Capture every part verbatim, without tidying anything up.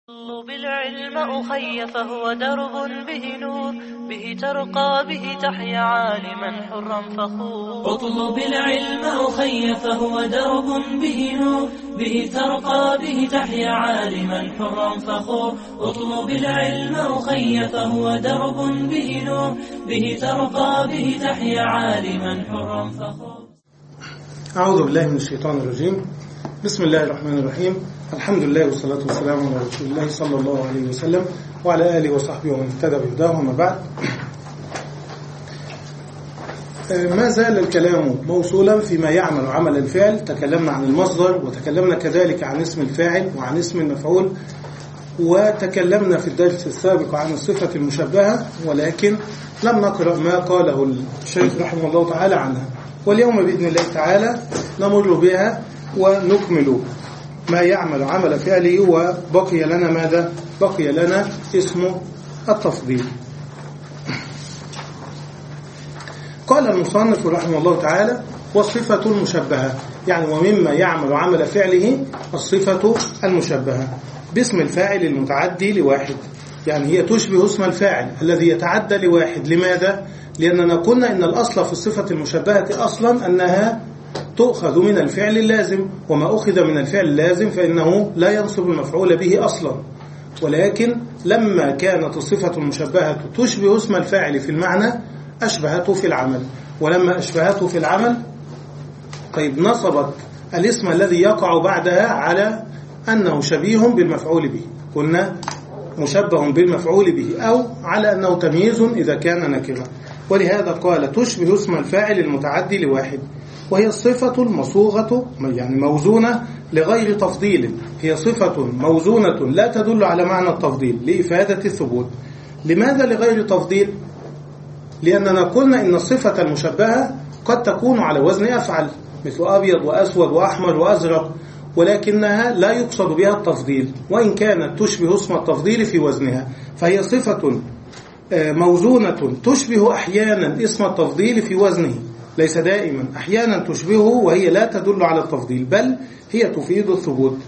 اطلب العلم أخي فهو درب به نور، به ترقى به تحيا عالما حرا فخور. اطلب العلم أخي فهو درب به نور، به ترقى به تحيا عالما حرا فخور. اطلب العلم أخي فهو درب به نور، به ترقى به تحيا عالما حرا فخور. أعوذ بالله من الشيطان الرجيم. بسم الله الرحمن الرحيم. الحمد لله والصلاة والسلام على رسول الله صلى الله عليه وسلم وعلى آله وصحبه ومن اهتدى بهداه. وما بعد، ما زال الكلام موصولا فيما يعمل عمل الفعل. تكلمنا عن المصدر، وتكلمنا كذلك عن اسم الفاعل وعن اسم المفعول، وتكلمنا في الدرس السابق عن الصفة المشبهة، ولكن لم نقرأ ما قاله الشيخ رحمه الله تعالى عنها. واليوم بإذن الله تعالى نمر بها ونكمل ما يعمل عمل فعله. وبقي لنا ماذا؟ بقي لنا اسم التفضيل. قال المصنف رحمه الله تعالى: والصفة المشبهة، يعني ومما يعمل عمل فعله الصفة المشبهة باسم الفاعل المتعدي لواحد، يعني هي تشبه اسم الفاعل الذي يتعدى لواحد. لماذا؟ لأننا قلنا إن الأصل في الصفة المشبهة أصلا أنها تؤخذ من الفعل اللازم، وما أخذ من الفعل اللازم فإنه لا ينصب المفعول به أصلا. ولكن لما كانت الصفة المشبهة تشبه اسم الفاعل في المعنى أشبهته في العمل، ولما أشبهته في العمل طيب نصبت الاسم الذي يقع بعدها على أنه شبيه بالمفعول به. قلنا مشبه بالمفعول به، أو على أنه تمييز إذا كان نكرة. ولهذا قال تشبه اسم الفاعل المتعدي لواحد، وهي الصفة المصوغة يعني موزونة لغير تفضيل. هي صفة موزونة لا تدل على معنى التفضيل لإفادة الثبوت. لماذا لغير تفضيل؟ لأننا قلنا إن الصفة المشبهة قد تكون على وزن أفعل، مثل أبيض وأسود وأحمر وأزرق، ولكنها لا يقصد بها التفضيل، وإن كانت تشبه اسم التفضيل في وزنها. فهي صفة موزونة تشبه أحيانا اسم التفضيل في وزنه، ليس دائما، أحيانا تشبهه وهي لا تدل على التفضيل، بل هي تفيد الثبوت،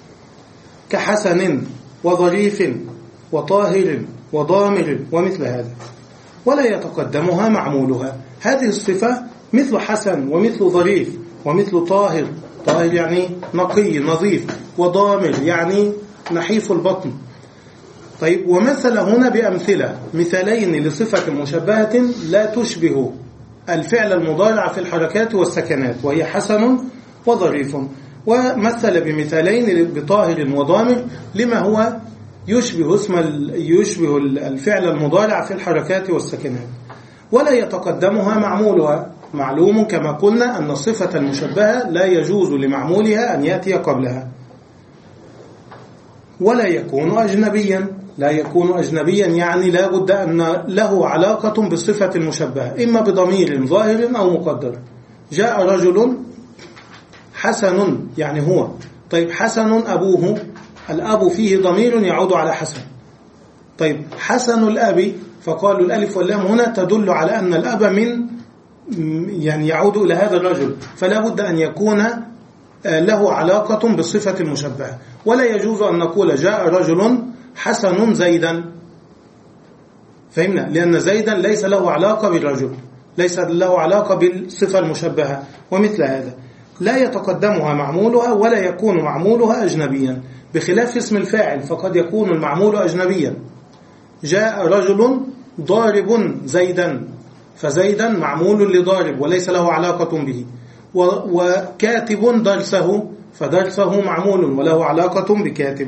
كحسن وظريف وطاهر وضامر ومثل هذا. ولا يتقدمها معمولها. هذه الصفة مثل حسن ومثل ظريف ومثل طاهر، طاهر يعني نقي نظيف، وضامر يعني نحيف البطن. طيب، ومثل هنا بأمثلة، مثالين لصفة مشبهة لا تشبه الفعل المضارع في الحركات والسكنات، وهي حسن وظريف. ومثل بمثالين بطاهر وضامر لما هو يشبه اسم يشبه الفعل المضارع في الحركات والسكنات. ولا يتقدمها معمولها. معلوم كما قلنا أن الصفة المشبهة لا يجوز لمعمولها أن يأتي قبلها. ولا يكون أجنبيا. لا يكون أجنبيا يعني لا بد أن له علاقة بالصفة المشبهة، إما بضمير ظاهر أو مقدر. جاء رجل حسن يعني هو. طيب، حسن أبوه، الأب فيه ضمير يعود على حسن. طيب، حسن الأب، فقالوا الألف واللام هنا تدل على أن الأب من يعني يعود إلى هذا الرجل، فلا بد أن يكون له علاقة بالصفة المشبهة. ولا يجوز أن نقول جاء رجل حسن زيدا، فهمنا؟ لأن زيدا ليس له علاقة بالرجل، ليس له علاقة بالصفة المشبهة. ومثل هذا لا يتقدمها معمولها، ولا يكون معمولها أجنبيا، بخلاف اسم الفاعل فقد يكون المعمول أجنبيا. جاء رجل ضارب زيدا، فزيدا معمول لضارب وليس له علاقة به. وكاتب درسه، فدرسه معمول وله علاقة بكاتب.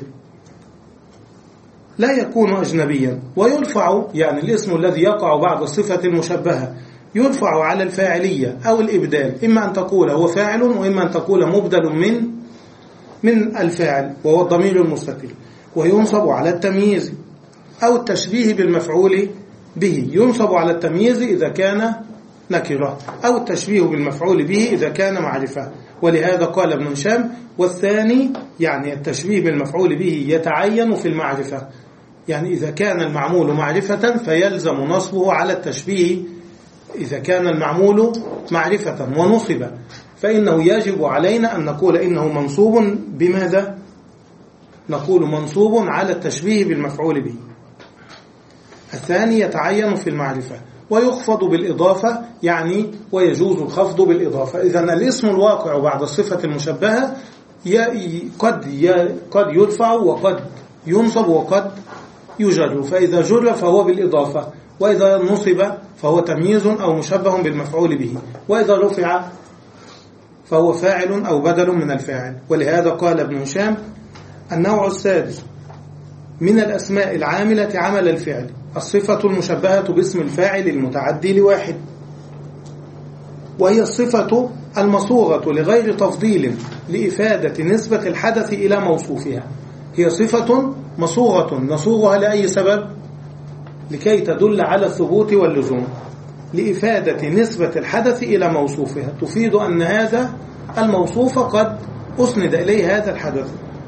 لا يكون أجنبيا. ويرفع يعني الاسم الذي يقع بعد الصفة المشبهة يرفع على الفاعلية أو الإبدال، إما أن تقول هو فاعل، وإما أن تقول مبدل من من الفاعل وهو الضمير المستتر. وينصب على التمييز أو التشبيه بالمفعول به. ينصب على التمييز إذا كان نكرة، أو التشبيه بالمفعول به إذا كان معرفة. ولهذا قال ابن هشام: والثاني يعني التشبيه بالمفعول به يتعين في المعرفة، يعني إذا كان المعمول معرفة فيلزم نصبه على التشبيه. إذا كان المعمول معرفة ونصب فإنه يجب علينا أن نقول إنه منصوب بماذا؟ نقول منصوب على التشبيه بالمفعول به. الثاني يتعين في المعرفة ويخفض بالإضافة، يعني ويجوز الخفض بالإضافة. إذن الاسم الواقع بعد الصفة المشبهة قد قد يرفع وقد ينصب وقد يجر، فإذا جر فهو بالإضافة، وإذا نصب فهو تمييز أو مشبه بالمفعول به، وإذا رفع فهو فاعل أو بدل من الفاعل. ولهذا قال ابن هشام: النوع السادس من الأسماء العاملة عمل الفعل الصفة المشبهة باسم الفاعل المتعدي لواحد، وهي الصفة المصوغة لغير تفضيل لإفادة نسبة الحدث إلى موصوفها. هي صفة مصوغة نصوغها لأي سبب؟ لكي تدل على الثبوت واللزوم، لإفادة نسبة الحدث إلى موصوفها، تفيد أن هذا الموصوف قد أسند إليه هذا الحدث،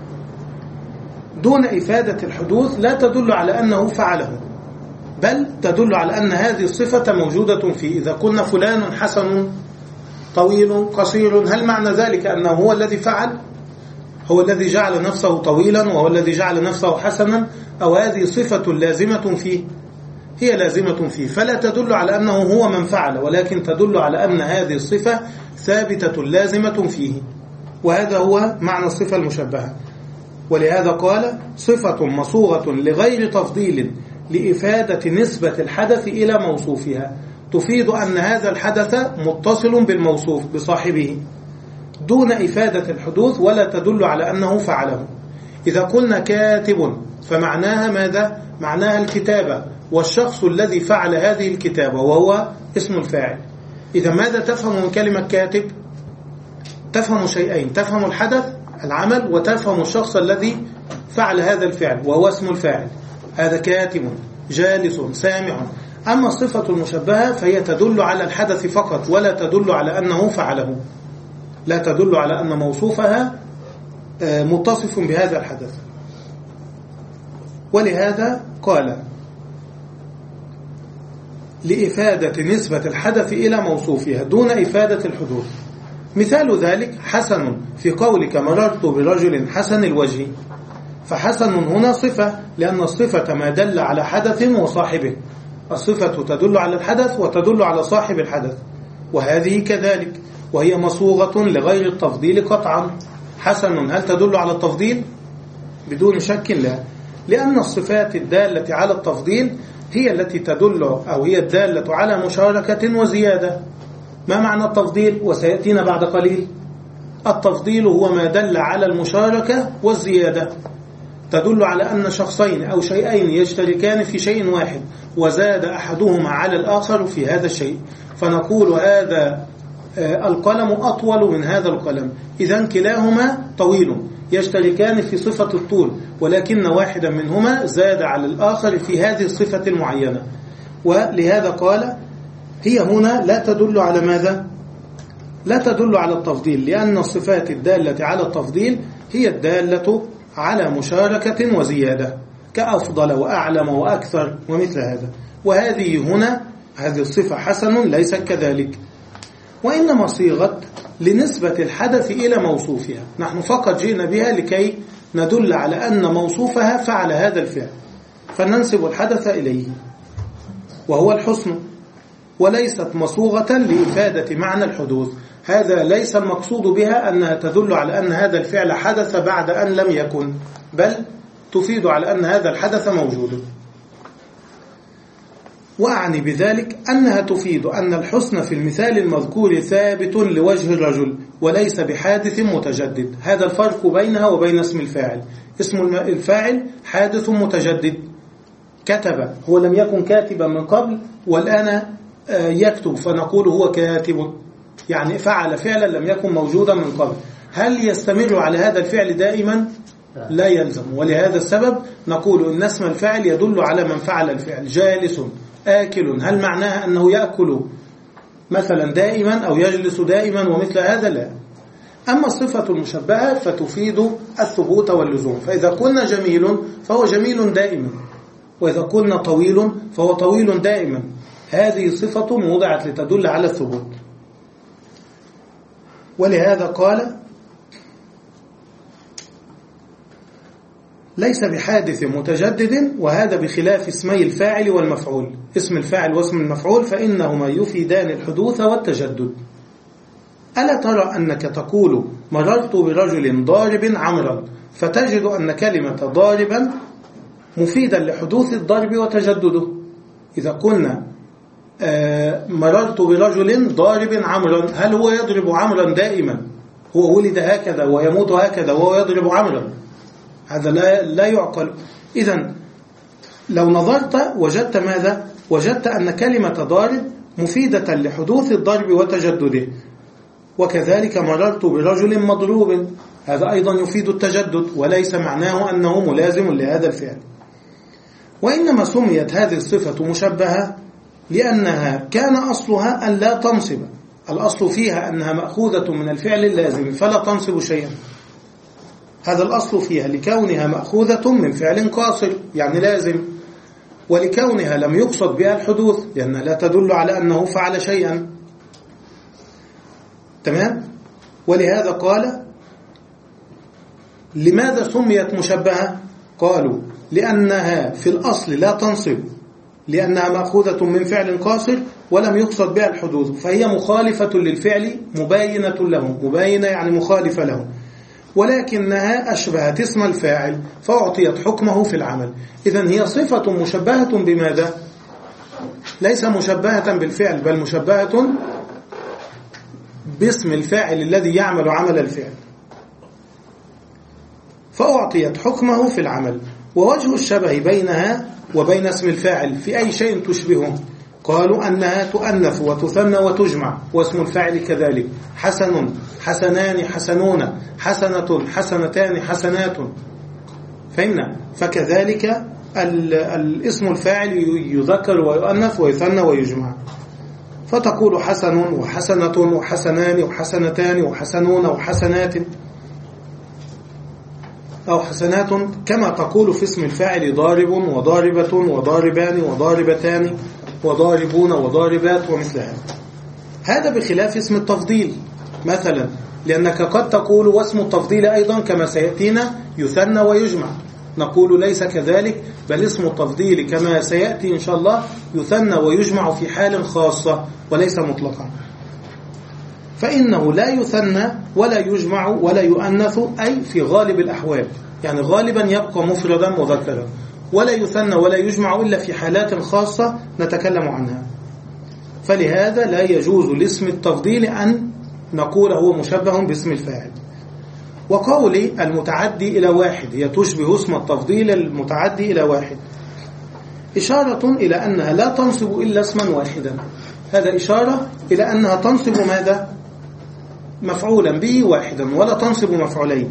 دون إفادة الحدوث لا تدل على أنه فعله، بل تدل على أن هذه الصفة موجودة فيه. إذا قلنا فلان حسن طويل قصير، هل معنى ذلك أنه هو الذي فعل؟ هو الذي جعل نفسه طويلا وهو الذي جعل نفسه حسنا؟ أو هذه صفة لازمة فيه؟ هي لازمة فيه، فلا تدل على أنه هو من فعل، ولكن تدل على أن هذه الصفة ثابتة لازمة فيه، وهذا هو معنى الصفة المشبهة. ولهذا قال: صفة مصوغة لغير تفضيل لإفادة نسبة الحدث إلى موصوفها، تفيد أن هذا الحدث متصل بالموصوف بصاحبه دون إفادة الحدوث، ولا تدل على أنه فعله. إذا قلنا كاتب فمعناها ماذا؟ معناها الكتابة والشخص الذي فعل هذه الكتابة وهو اسم الفاعل. إذا ماذا تفهم من كلمة كاتب؟ تفهم شيئين: تفهم الحدث العمل، وتفهم الشخص الذي فعل هذا الفعل وهو اسم الفاعل. هذا كاتب جالس سامع. أما الصفة المشبهة فهي تدل على الحدث فقط، ولا تدل على أنه فعله، لا تدل على أن موصوفها متصف بهذا الحدث. ولهذا قال: لإفادة نسبة الحدث إلى موصوفها دون إفادة الحدوث. مثال ذلك حسن في قولك: مررت برجل حسن الوجه، فحسن هنا صفة، لأن الصفة ما دل على حدث وصاحبه. الصفة تدل على الحدث وتدل على صاحب الحدث، وهذه كذلك، وهي مصوغة لغير التفضيل قطعا. حسن هل تدل على التفضيل؟ بدون شك لا، لأن الصفات الدالة على التفضيل هي التي تدل أو هي الدالة على مشاركة وزيادة. ما معنى التفضيل؟ وسيأتينا بعد قليل. التفضيل هو ما دل على المشاركة والزيادة، تدل على أن شخصين أو شيئين يشتركان في شيء واحد وزاد أحدهما على الآخر في هذا الشيء، فنقول هذا القلم أطول من هذا القلم، إذن كلاهما طويل، يشتركان في صفة الطول، ولكن واحدا منهما زاد على الآخر في هذه الصفة المعينة. ولهذا قال: هي هنا لا تدل على ماذا؟ لا تدل على التفضيل، لأن الصفات الدالة على التفضيل هي الدالة على مشاركة وزيادة، كأفضل وأعلم وأكثر ومثل هذا. وهذه هنا هذه الصفة حسن ليست كذلك، وإنما صيغت لنسبة الحدث إلى موصوفها. نحن فقط جئنا بها لكي ندل على أن موصوفها فعل هذا الفعل، فننسب الحدث إليه، وهو الحسن، وليست مصوغة لإفادة معنى الحدوث. هذا ليس المقصود بها أنها تدل على أن هذا الفعل حدث بعد أن لم يكن، بل تفيد على أن هذا الحدث موجود. وأعني بذلك أنها تفيد أن الحسن في المثال المذكور ثابت لوجه الرجل وليس بحادث متجدد. هذا الفرق بينها وبين اسم الفاعل. اسم الفاعل حادث متجدد، كتب، هو لم يكن كاتبا من قبل والآن يكتب، فنقول هو كاتب، يعني فعل فعلا لم يكن موجودا من قبل. هل يستمر على هذا الفعل دائما؟ لا يلزم. ولهذا السبب نقول إن اسم الفاعل يدل على من فعل الفعل. جالس آكل، هل معناها أنه يأكل مثلا دائما أو يجلس دائما ومثل هذا؟ لا. أما الصفة المشبهة فتفيد الثبوت واللزوم، فإذا قلنا جميل فهو جميل دائما، وإذا قلنا طويل فهو طويل دائما. هذه صفة وضعت لتدل على الثبوت. ولهذا قال: ليس بحادث متجدد، وهذا بخلاف اسمي الفاعل والمفعول. اسم الفاعل واسم المفعول فإنهما يفيدان الحدوث والتجدد. ألا ترى أنك تقول مررت برجل ضارب عمرا، فتجد أن كلمة ضاربا مفيدا لحدوث الضرب وتجدده. إذا قلنا آه مررت برجل ضارب عمرا، هل هو يضرب عمرا دائما؟ هو ولد هكذا ويموت هكذا وهو يضرب عمرا؟ هذا لا, لا يعقل. إذن لو نظرت وجدت ماذا؟ وجدت أن كلمة ضارب مفيدة لحدوث الضرب وتجدده. وكذلك مررت برجل مضروب، هذا أيضا يفيد التجدد، وليس معناه أنه ملازم لهذا الفعل. وإنما سميت هذه الصفة مشبهة لأنها كان أصلها أن لا تنصب. الأصل فيها أنها مأخوذة من الفعل اللازم فلا تنصب شيئا، هذا الأصل فيها، لكونها مأخوذة من فعل قاصر يعني لازم، ولكونها لم يقصد بها الحدوث لأنها لا تدل على أنه فعل شيئا. تمام؟ ولهذا قال لماذا سميت مشبهة؟ قالوا لأنها في الأصل لا تنصب، لأنها مأخوذة من فعل قاصر ولم يقصد بها الحدوث، فهي مخالفة للفعل مباينة له، مباينة يعني مخالفة له، ولكنها أشبهت اسم الفاعل فأعطيت حكمه في العمل. إذن هي صفة مشبهة بماذا؟ ليس مشبهة بالفعل، بل مشبهة باسم الفاعل الذي يعمل عمل الفعل، فأعطيت حكمه في العمل. ووجه الشبه بينها وبين اسم الفاعل في أي شيء تشبهه؟ قالوا أنها تؤنث وتثنى وتجمع، واسم الفاعل كذلك. حسن حسنان حسنون، حسنة حسنتان حسنات. فهمنا؟ فكذلك الاسم الفاعل يذكر ويؤنث ويثنى ويجمع، فتقول حسن وحسنة وحسنان وحسنتان وحسنون وحسنات أو حسنات، كما تقول في اسم الفاعل ضارب وضاربة وضاربان وضاربتان وضاربون وضاربات ومثل هذا. هذا بخلاف اسم التفضيل مثلا، لأنك قد تقول واسم التفضيل أيضا كما سيأتينا يثنى ويجمع، نقول ليس كذلك، بل اسم التفضيل كما سيأتي إن شاء الله يثنى ويجمع في حال خاصة وليس مطلقا. فإنه لا يثنى ولا يجمع ولا يؤنث، أي في غالب الأحوال، يعني غالبا يبقى مفردا مذكرا، ولا يثنى ولا يجمع إلا في حالات خاصة نتكلم عنها. فلهذا لا يجوز لاسم التفضيل أن نقول هو مشبه باسم الفاعل. وقولي المتعدي إلى واحد هي تشبه اسم التفضيل المتعدي إلى واحد، إشارة إلى أنها لا تنصب إلا اسما واحدا. هذا إشارة إلى أنها تنصب ماذا؟ مفعولا به واحدا، ولا تنصب مفعولين.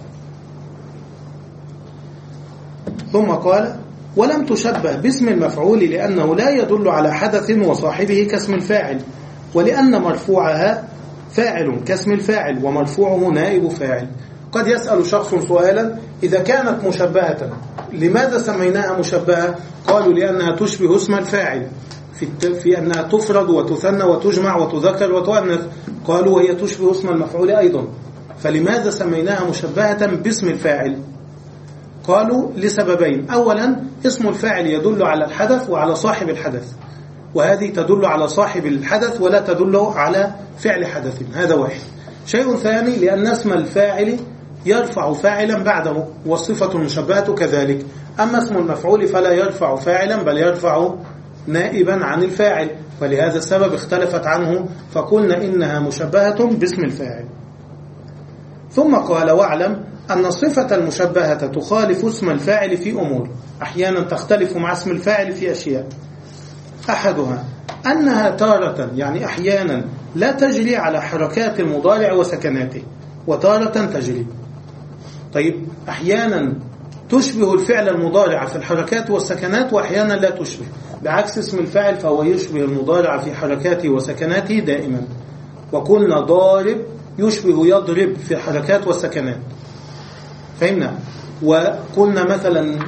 ثم قال ولم تشبه باسم المفعول لأنه لا يدل على حدث وصاحبه كاسم الفاعل، ولأن مرفوعها فاعل كاسم الفاعل ومرفوعه نائب فاعل. قد يسأل شخص سؤالا إذا كانت مشبهة لماذا سميناها مشبهة؟ قالوا لأنها تشبه اسم الفاعل في, في أنها تفرد وتثنى وتجمع وتذكر وتؤنث. قالوا وهي تشبه اسم المفعول أيضا، فلماذا سميناها مشبهة باسم الفاعل؟ قالوا لسببين. أولا اسم الفاعل يدل على الحدث وعلى صاحب الحدث، وهذه تدل على صاحب الحدث ولا تدل على فعل حدث، هذا واحد. شيء ثاني لأن اسم الفاعل يرفع فاعلا بعده، والصفة المشبهة كذلك. أما اسم المفعول فلا يرفع فاعلا بل يرفع نائبا عن الفاعل، فلهذا السبب اختلفت عنه فقلنا إنها مشبهة باسم الفاعل. ثم قال واعلم أن الصفة المشبهة تخالف اسم الفاعل في أمور، أحيانا تختلف مع اسم الفاعل في أشياء. أحدها أنها تارة يعني أحيانا لا تجري على حركات المضارع وسكناته، وتارة تجري. طيب أحيانا تشبه الفعل المضارع في الحركات والسكنات، وأحيانا لا تشبه، بعكس اسم الفاعل فهو يشبه المضارع في حركاته وسكناته دائما. وقلنا ضارب يشبه يضرب في الحركات والسكنات، فهمنا. وقلنا مثلا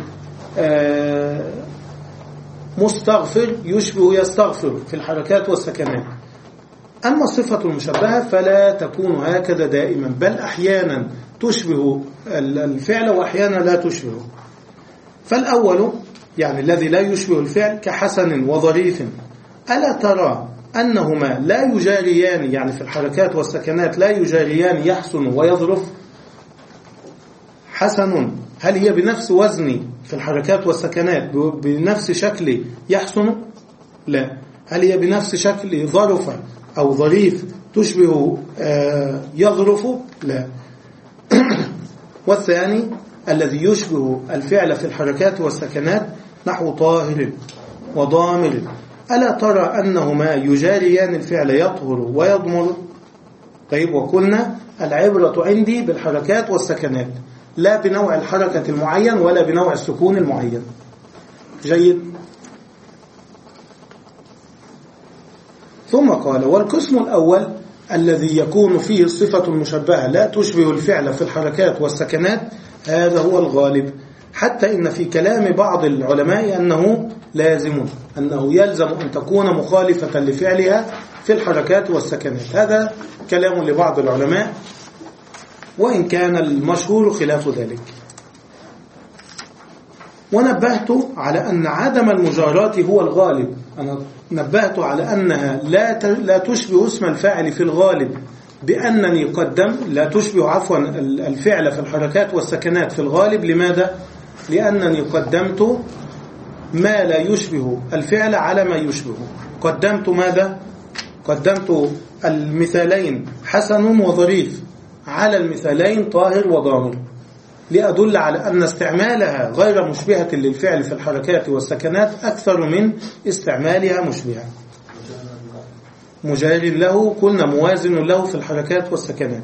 مستغفر يشبه يستغفر في الحركات والسكنات. أما الصفة المشبهة فلا تكون هكذا دائما، بل أحيانا تشبه الفعل وأحيانا لا تشبهه. فالأول يعني الذي لا يشبه الفعل كحسن وظريف، ألا ترى أنهما لا يجاريان، يعني في الحركات والسكنات لا يجاريان يحسن ويظرف؟ حسن هل هي بنفس وزن في الحركات والسكنات بنفس شكل يحسن؟ لا. هل هي بنفس شكل ظرف أو ظريف تشبه يظرف؟ لا. والثاني الذي يشبه الفعل في الحركات والسكنات نحو طاهر وضامر، ألا ترى أنهما يجاريان الفعل يطهر ويضمر؟ طيب، وقلنا العبرة عندي بالحركات والسكنات لا بنوع الحركة المعين ولا بنوع السكون المعين. جيد. ثم قال: والقسم الأول الذي يكون فيه الصفة المشبهة لا تشبه الفعل في الحركات والسكنات، هذا هو الغالب، حتى إن في كلام بعض العلماء أنه لازم أنه يلزم أن تكون مخالفة لفعلها في الحركات والسكنات. هذا كلام لبعض العلماء، وإن كان المشهور خلاف ذلك. ونبهت على أن عدم المجاراة هو الغالب. أنا نبهت على أنها لا لا تشبه اسم الفاعل في الغالب، بأنني قدم لا تشبه عفوا الفعل في الحركات والسكنات في الغالب. لماذا؟ لأنني قدمت ما لا يشبه الفعل على ما يشبهه. قدمت ماذا؟ قدمت المثالين حسن وظريف على المثالين طاهر وضامر، لأدل على أن استعمالها غير مشبهة للفعل في الحركات والسكنات أكثر من استعمالها مشبهة. مجار له قلنا موازن له في الحركات والسكنات.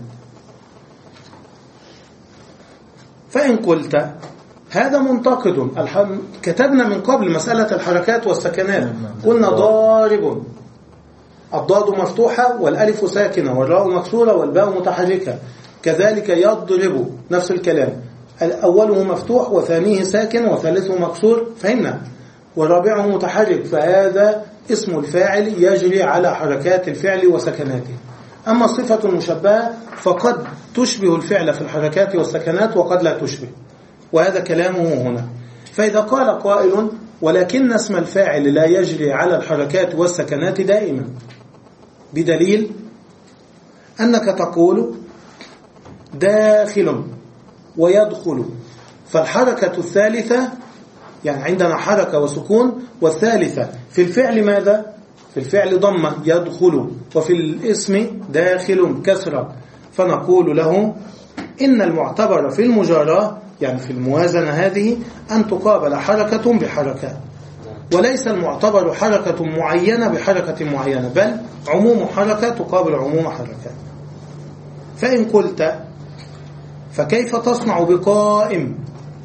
فإن قلت هذا منتقد، كتبنا من قبل مسألة الحركات والسكنات، قلنا ضارب، الضاد مفتوحة والألف ساكنة والراء مكسورة والباء متحركة. كذلك يضرب نفس الكلام، أوله مفتوح وثانيه ساكن وثالثه مكسور، فهمنا، ورابعه متحرك، فهذا اسم الفاعل يجري على حركات الفعل وسكناته. أما الصفة المشبهة فقد تشبه الفعل في الحركات والسكنات وقد لا تشبه، وهذا كلامه هنا. فإذا قال قائل ولكن اسم الفاعل لا يجري على الحركات والسكنات دائما، بدليل أنك تقول داخل ويدخل، فالحركة الثالثة يعني عندنا حركة وسكون، والثالثة في الفعل ماذا؟ في الفعل ضمة يدخل، وفي الاسم داخل كسرة. فنقول له إن المعتبر في المجاراة يعني في الموازنة هذه أن تقابل حركة بحركة، وليس المعتبر حركة معينة بحركة معينة، بل عموم حركة تقابل عموم حركة. فإن قلت فكيف تصنع بقائم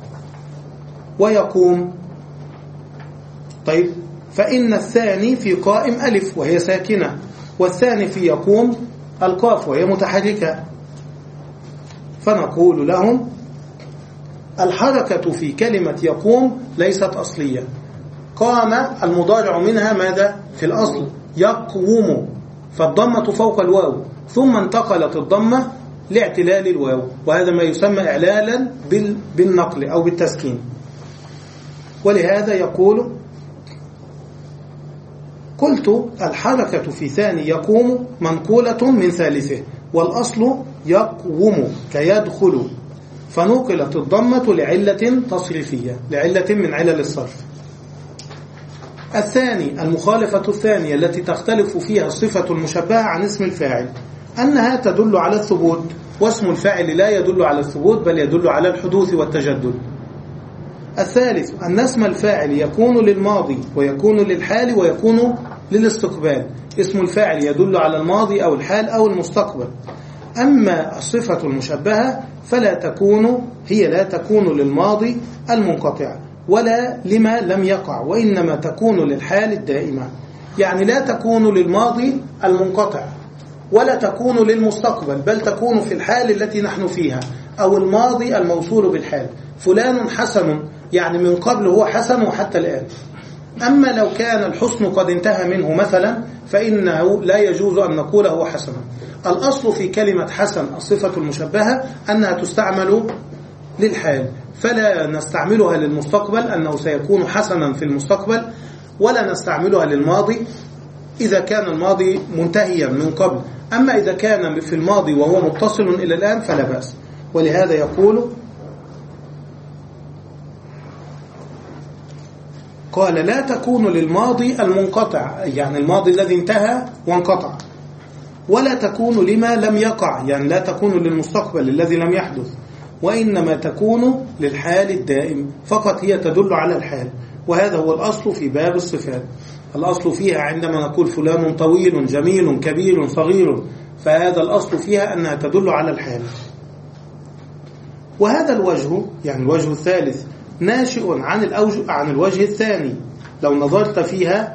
ويقوم؟ طيب، فإن الثاني في قائم ألف وهي ساكنة، والثاني في يقوم القاف وهي متحركة. فنقول لهم الحركة في كلمة يقوم ليست أصلية. قام المضارع منها ماذا؟ في الأصل يقوم، فالضمة فوق الواو، ثم انتقلت الضمة لاعتلال الواو، وهذا ما يسمى إعلالا بالنقل أو بالتسكين. ولهذا يقول قلت الحركة في ثاني يقوم منقولة من ثالثه، والأصل يقوم كيدخل، فنقلت الضمة لعلة تصريفية، لعلة من علل الصرف. الثاني المخالفة الثانية التي تختلف فيها الصفة المشبهة عن اسم الفاعل أنها تدل على الثبوت، واسم الفاعل لا يدل على الثبوت بل يدل على الحدوث والتجدد. الثالث أن اسم الفاعل يكون للماضي ويكون للحال ويكون للاستقبال، اسم الفاعل يدل على الماضي أو الحال أو المستقبل. أما الصفة المشبهة فلا تكون، هي لا تكون للماضي المنقطع ولا لما لم يقع، وإنما تكون للحال الدائمة. يعني لا تكون للماضي المنقطع ولا تكون للمستقبل، بل تكون في الحال التي نحن فيها أو الماضي الموصول بالحال. فلان حسن، يعني من قبل هو حسن وحتى الآن. أما لو كان الحسن قد انتهى منه مثلا فإنه لا يجوز أن نقول هو حسن. الأصل في كلمة حسن الصفة المشبهة أنها تستعمل للحال، فلا نستعملها للمستقبل أنه سيكون حسنا في المستقبل، ولا نستعملها للماضي إذا كان الماضي منتهيا من قبل. أما إذا كان في الماضي وهو متصل إلى الآن فلا بأس. ولهذا يقول قال لا تكون للماضي المنقطع، يعني الماضي الذي انتهى وانقطع، ولا تكون لما لم يقع، يعني لا تكون للمستقبل الذي لم يحدث، وإنما تكون للحال الدائم فقط، هي تدل على الحال. وهذا هو الأصل في باب الصفات. الأصل فيها عندما نقول فلان طويل جميل كبير صغير، فهذا الأصل فيها أنها تدل على الحال. وهذا الوجه، يعني الوجه الثالث، ناشئ عن الأوجه عن الوجه الثاني. لو نظرت فيها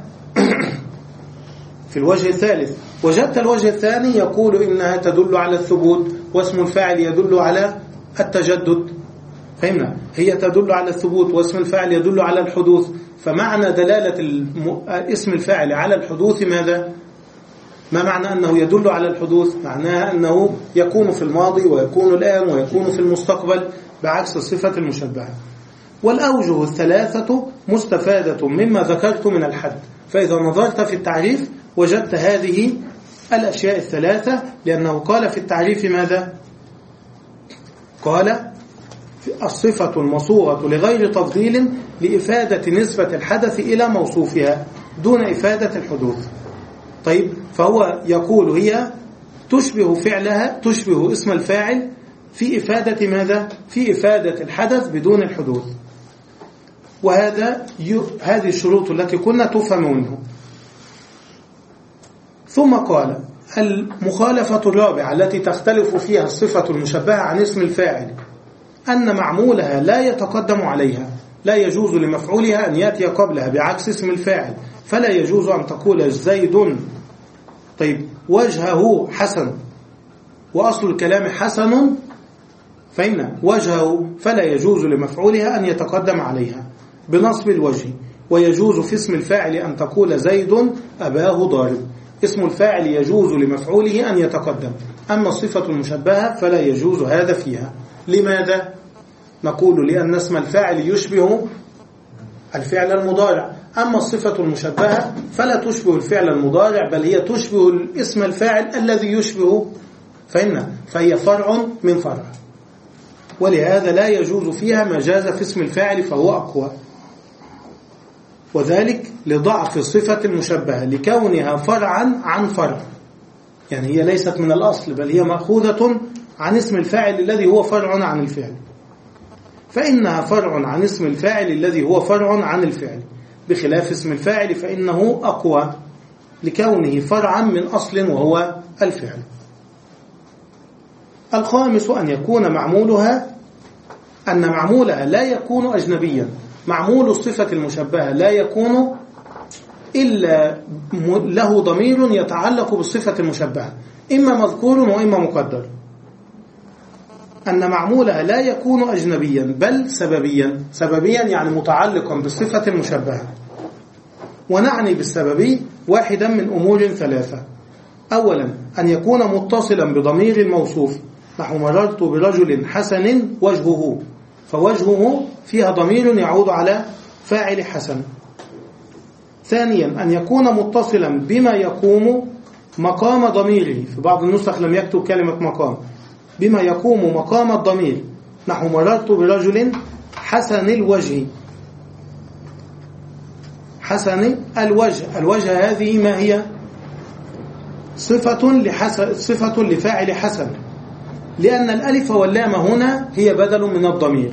في الوجه الثالث وجدت الوجه الثاني يقول إنها تدل على الثبوت، واسم الفاعل يدل على التجدد. فهمنا؟ هي تدل على الثبوت واسم الفاعل يدل على الحدوث. فمعنى دلالة الم... اسم الفاعل على الحدوث ماذا؟ ما معنى أنه يدل على الحدوث؟ معناها أنه يكون في الماضي ويكون الآن ويكون في المستقبل، بعكس الصفة المشبهة. والأوجه الثلاثة مستفادة مما ذكرت من الحد. فإذا نظرت في التعريف وجدت هذه الأشياء الثلاثة، لأنه قال في التعريف ماذا؟ قال الصفة المصوغة لغير تفضيل لإفادة نسبة الحدث إلى موصوفها دون إفادة الحدوث. طيب، فهو يقول هي تشبه فعلها، تشبه اسم الفاعل في إفادة ماذا؟ في إفادة الحدث بدون الحدوث. وهذا ي... هذه الشروط التي كنا تفهم منه. ثم قال المخالفة الرابعة التي تختلف فيها الصفة المشبهة عن اسم الفاعل أن معمولها لا يتقدم عليها، لا يجوز لمفعولها أن يأتي قبلها، بعكس اسم الفاعل. فلا يجوز أن تقول زيد طيب وجهه حسن، وأصل الكلام حسن، فإن وجهه فلا يجوز لمفعولها أن يتقدم عليها بنصب الوجه. ويجوز في اسم الفاعل أن تقول زيد أباه ضارب. اسم الفاعل يجوز لمفعوله أن يتقدم، أما الصفة المشبهة فلا يجوز هذا فيها. لماذا؟ نقول لأن اسم الفاعل يشبه الفعل المضارع، أما الصفة المشبهة فلا تشبه الفعل المضارع، بل هي تشبه الاسم الفاعل الذي يشبه، فإن فهي فرع من فرع. ولهذا لا يجوز فيها ما جاز في اسم الفاعل فهو أقوى، وذلك لضعف الصفة المشبهة لكونها فرعا عن فرع، يعني هي ليست من الأصل بل هي مأخوذة عن اسم الفاعل الذي هو فرع عن الفعل، فإنها فرع عن اسم الفاعل الذي هو فرع عن الفعل، بخلاف اسم الفاعل فإنه أقوى لكونه فرعا من أصل وهو الفعل. الخامس أن يكون معمولها أن معمولها لا يكون أجنبيا. معمول الصفة المشبهة لا يكون إلا له ضمير يتعلق بالصفة المشبهة، إما مذكور وإما مقدر. أن معمولها لا يكون أجنبيا بل سببيا. سببيا يعني متعلقا بالصفة المشبهة. ونعني بالسببي واحدا من أمور ثلاثة. أولا أن يكون متصلا بضمير الموصوف، نحو مررت برجل حسن وجهه، فوجهه فيها ضمير يعود على فاعل حسن. ثانيا أن يكون متصلا بما يقوم مقام ضميره، في بعض النسخ لم يكتب كلمة مقام، بما يقوم مقام الضمير، نحو مررت برجل حسن الوجه. حسن الوجه، الوجه هذه ما هي؟ صفة لحسن، صفة لفاعل حسن، لأن الألف واللام هنا هي بدل من الضمير،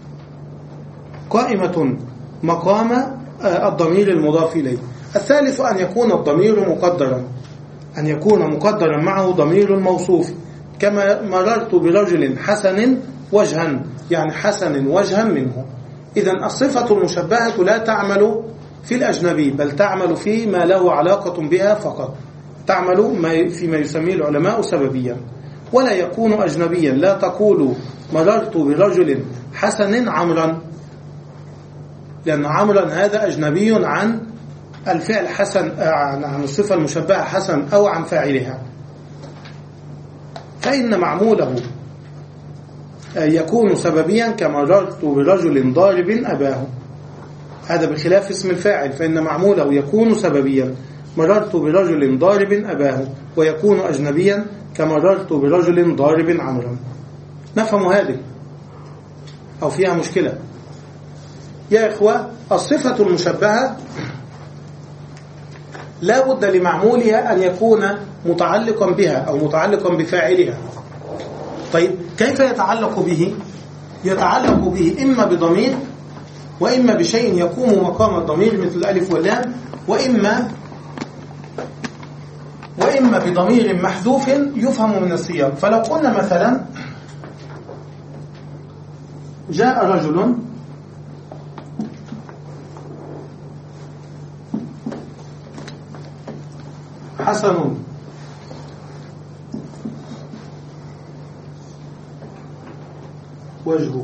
قائمة مقام الضمير المضاف إليه. الثالث أن يكون الضمير مقدرا، أن يكون مقدرا معه ضمير الموصوف، كما مررت برجل حسن وجها، يعني حسن وجها منه. إذن الصفة المشبهة لا تعمل في الأجنبي بل تعمل في ما له علاقة بها فقط، تعمل فيما يسميه العلماء سببيا، ولا يكون أجنبيا. لا تقول مررت برجل حسن عمرا، لأن عمرا هذا أجنبي عن الفعل حسن، عن الصفة المشبهة حسن أو عن فاعلها. فإن معموله يكون سببيا كمررت برجل ضارب أباه. هذا بخلاف اسم الفاعل، فإن معموله يكون سببيا مررت برجل ضارب أباه، ويكون أجنبيا كمررت برجل ضارب عمرا. نفهم هذه أو فيها مشكلة؟ يا إخوة، الصفة المشبهة لا بد لمعمولها أن يكون متعلقا بها أو متعلقا بفاعلها. طيب كيف يتعلق به؟ يتعلق به إما بضمير، وإما بشيء يقوم مقام الضمير مثل الألف واللام، وإما وإما بضمير محذوف يفهم من السياق. فلو قلنا مثلا جاء رجل حسن وجهه،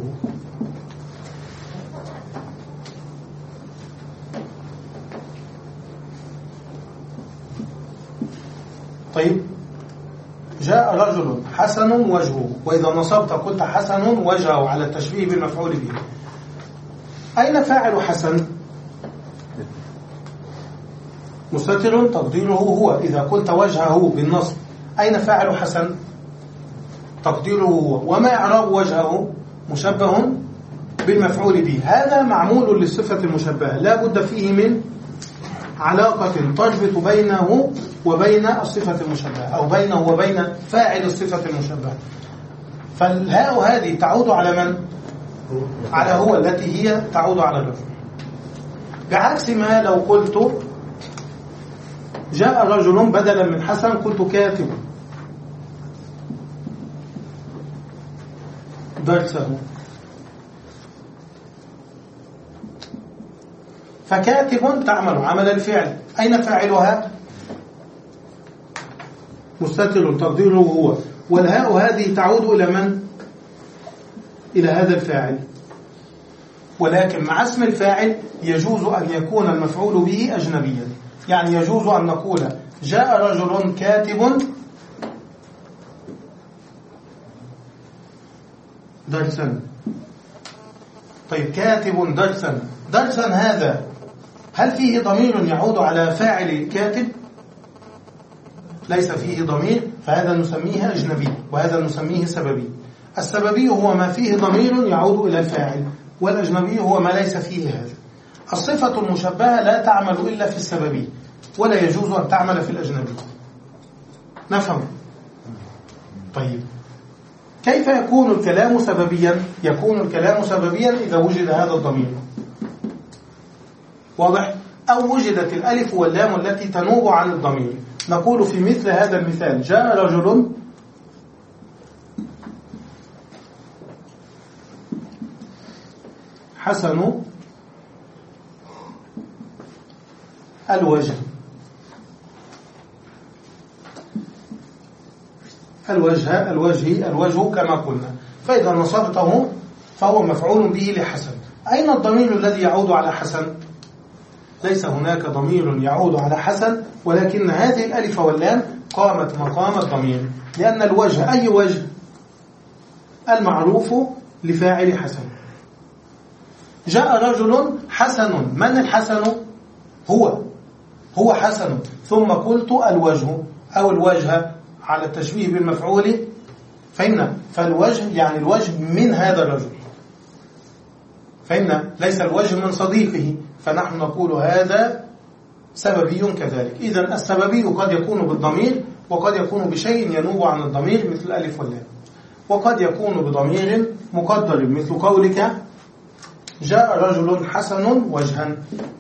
طيب جاء رجل حسن وجهه، وإذا نصبت قلت حسن وجهه على التشبيه بالمفعول به. أين فاعل حسن؟ مستتر تقديره هو. إذا قلت وجهه بالنصب أين فاعل حسن؟ تقديره هو. وما إعراب وجهه؟ مشبه بالمفعول به. هذا معمول للصفة المشبهة، لا بد فيه من علاقة تربط بينه وبين الصفة المشبهة، أو بينه وبين فاعل الصفة المشبهة. فالهاء هذه تعود على من؟ على هو، التي هي تعود على الرجل. بعكس ما لو قلت جاء رجل بدلا من حسن قلت كاتب درسه. فكاتب تعمل عمل الفعل، أين فاعلها؟ مستتر تقديره هو. والهاء هذه تعود إلى من؟ إلى هذا الفاعل. ولكن مع اسم الفاعل يجوز أن يكون المفعول به أجنبيا. يعني يجوز أن نقول جاء رجل كاتب درسا. طيب كاتب درسا، درسا هذا هل فيه ضمير يعود على فاعل كاتب؟ ليس فيه ضمير، فهذا نسميه أجنبي، وهذا نسميه سببي. السببي هو ما فيه ضمير يعود إلى الفاعل، والأجنبي هو ما ليس فيه هذا. الصفة المشبهة لا تعمل إلا في السببي، ولا يجوز أن تعمل في الأجنبي. نفهم؟ طيب كيف يكون الكلام سببيا؟ يكون الكلام سببيا إذا وجد هذا الضمير، واضح؟ أو وجدت الألف واللام التي تنوب عن الضمير. نقول في مثل هذا المثال جاء رجل حسن الوجه. الوجه الوجه الوجه كما قلنا، فإذا نصبته فهو مفعول به لحسن. أين الضمير الذي يعود على حسن؟ ليس هناك ضمير يعود على حسن، ولكن هذه الألف واللام قامت مقام الضمير، لأن الوجه أي وجه؟ المعروف لفاعل حسن. جاء رجل حسن، من الحسن؟ هو هو حسن، ثم قلت الوجه أو الوجه على التشبيه بالمفعول، فإن فالوجه يعني الوجه من هذا الرجل، فإن ليس الوجه من صديقه، فنحن نقول هذا سببي كذلك. إذن السببي قد يكون بالضمير، وقد يكون بشيء ينوب عن الضمير مثل الألف واللام، وقد يكون بضمير مقدر مثل قولك جاء رجل حسن وجها.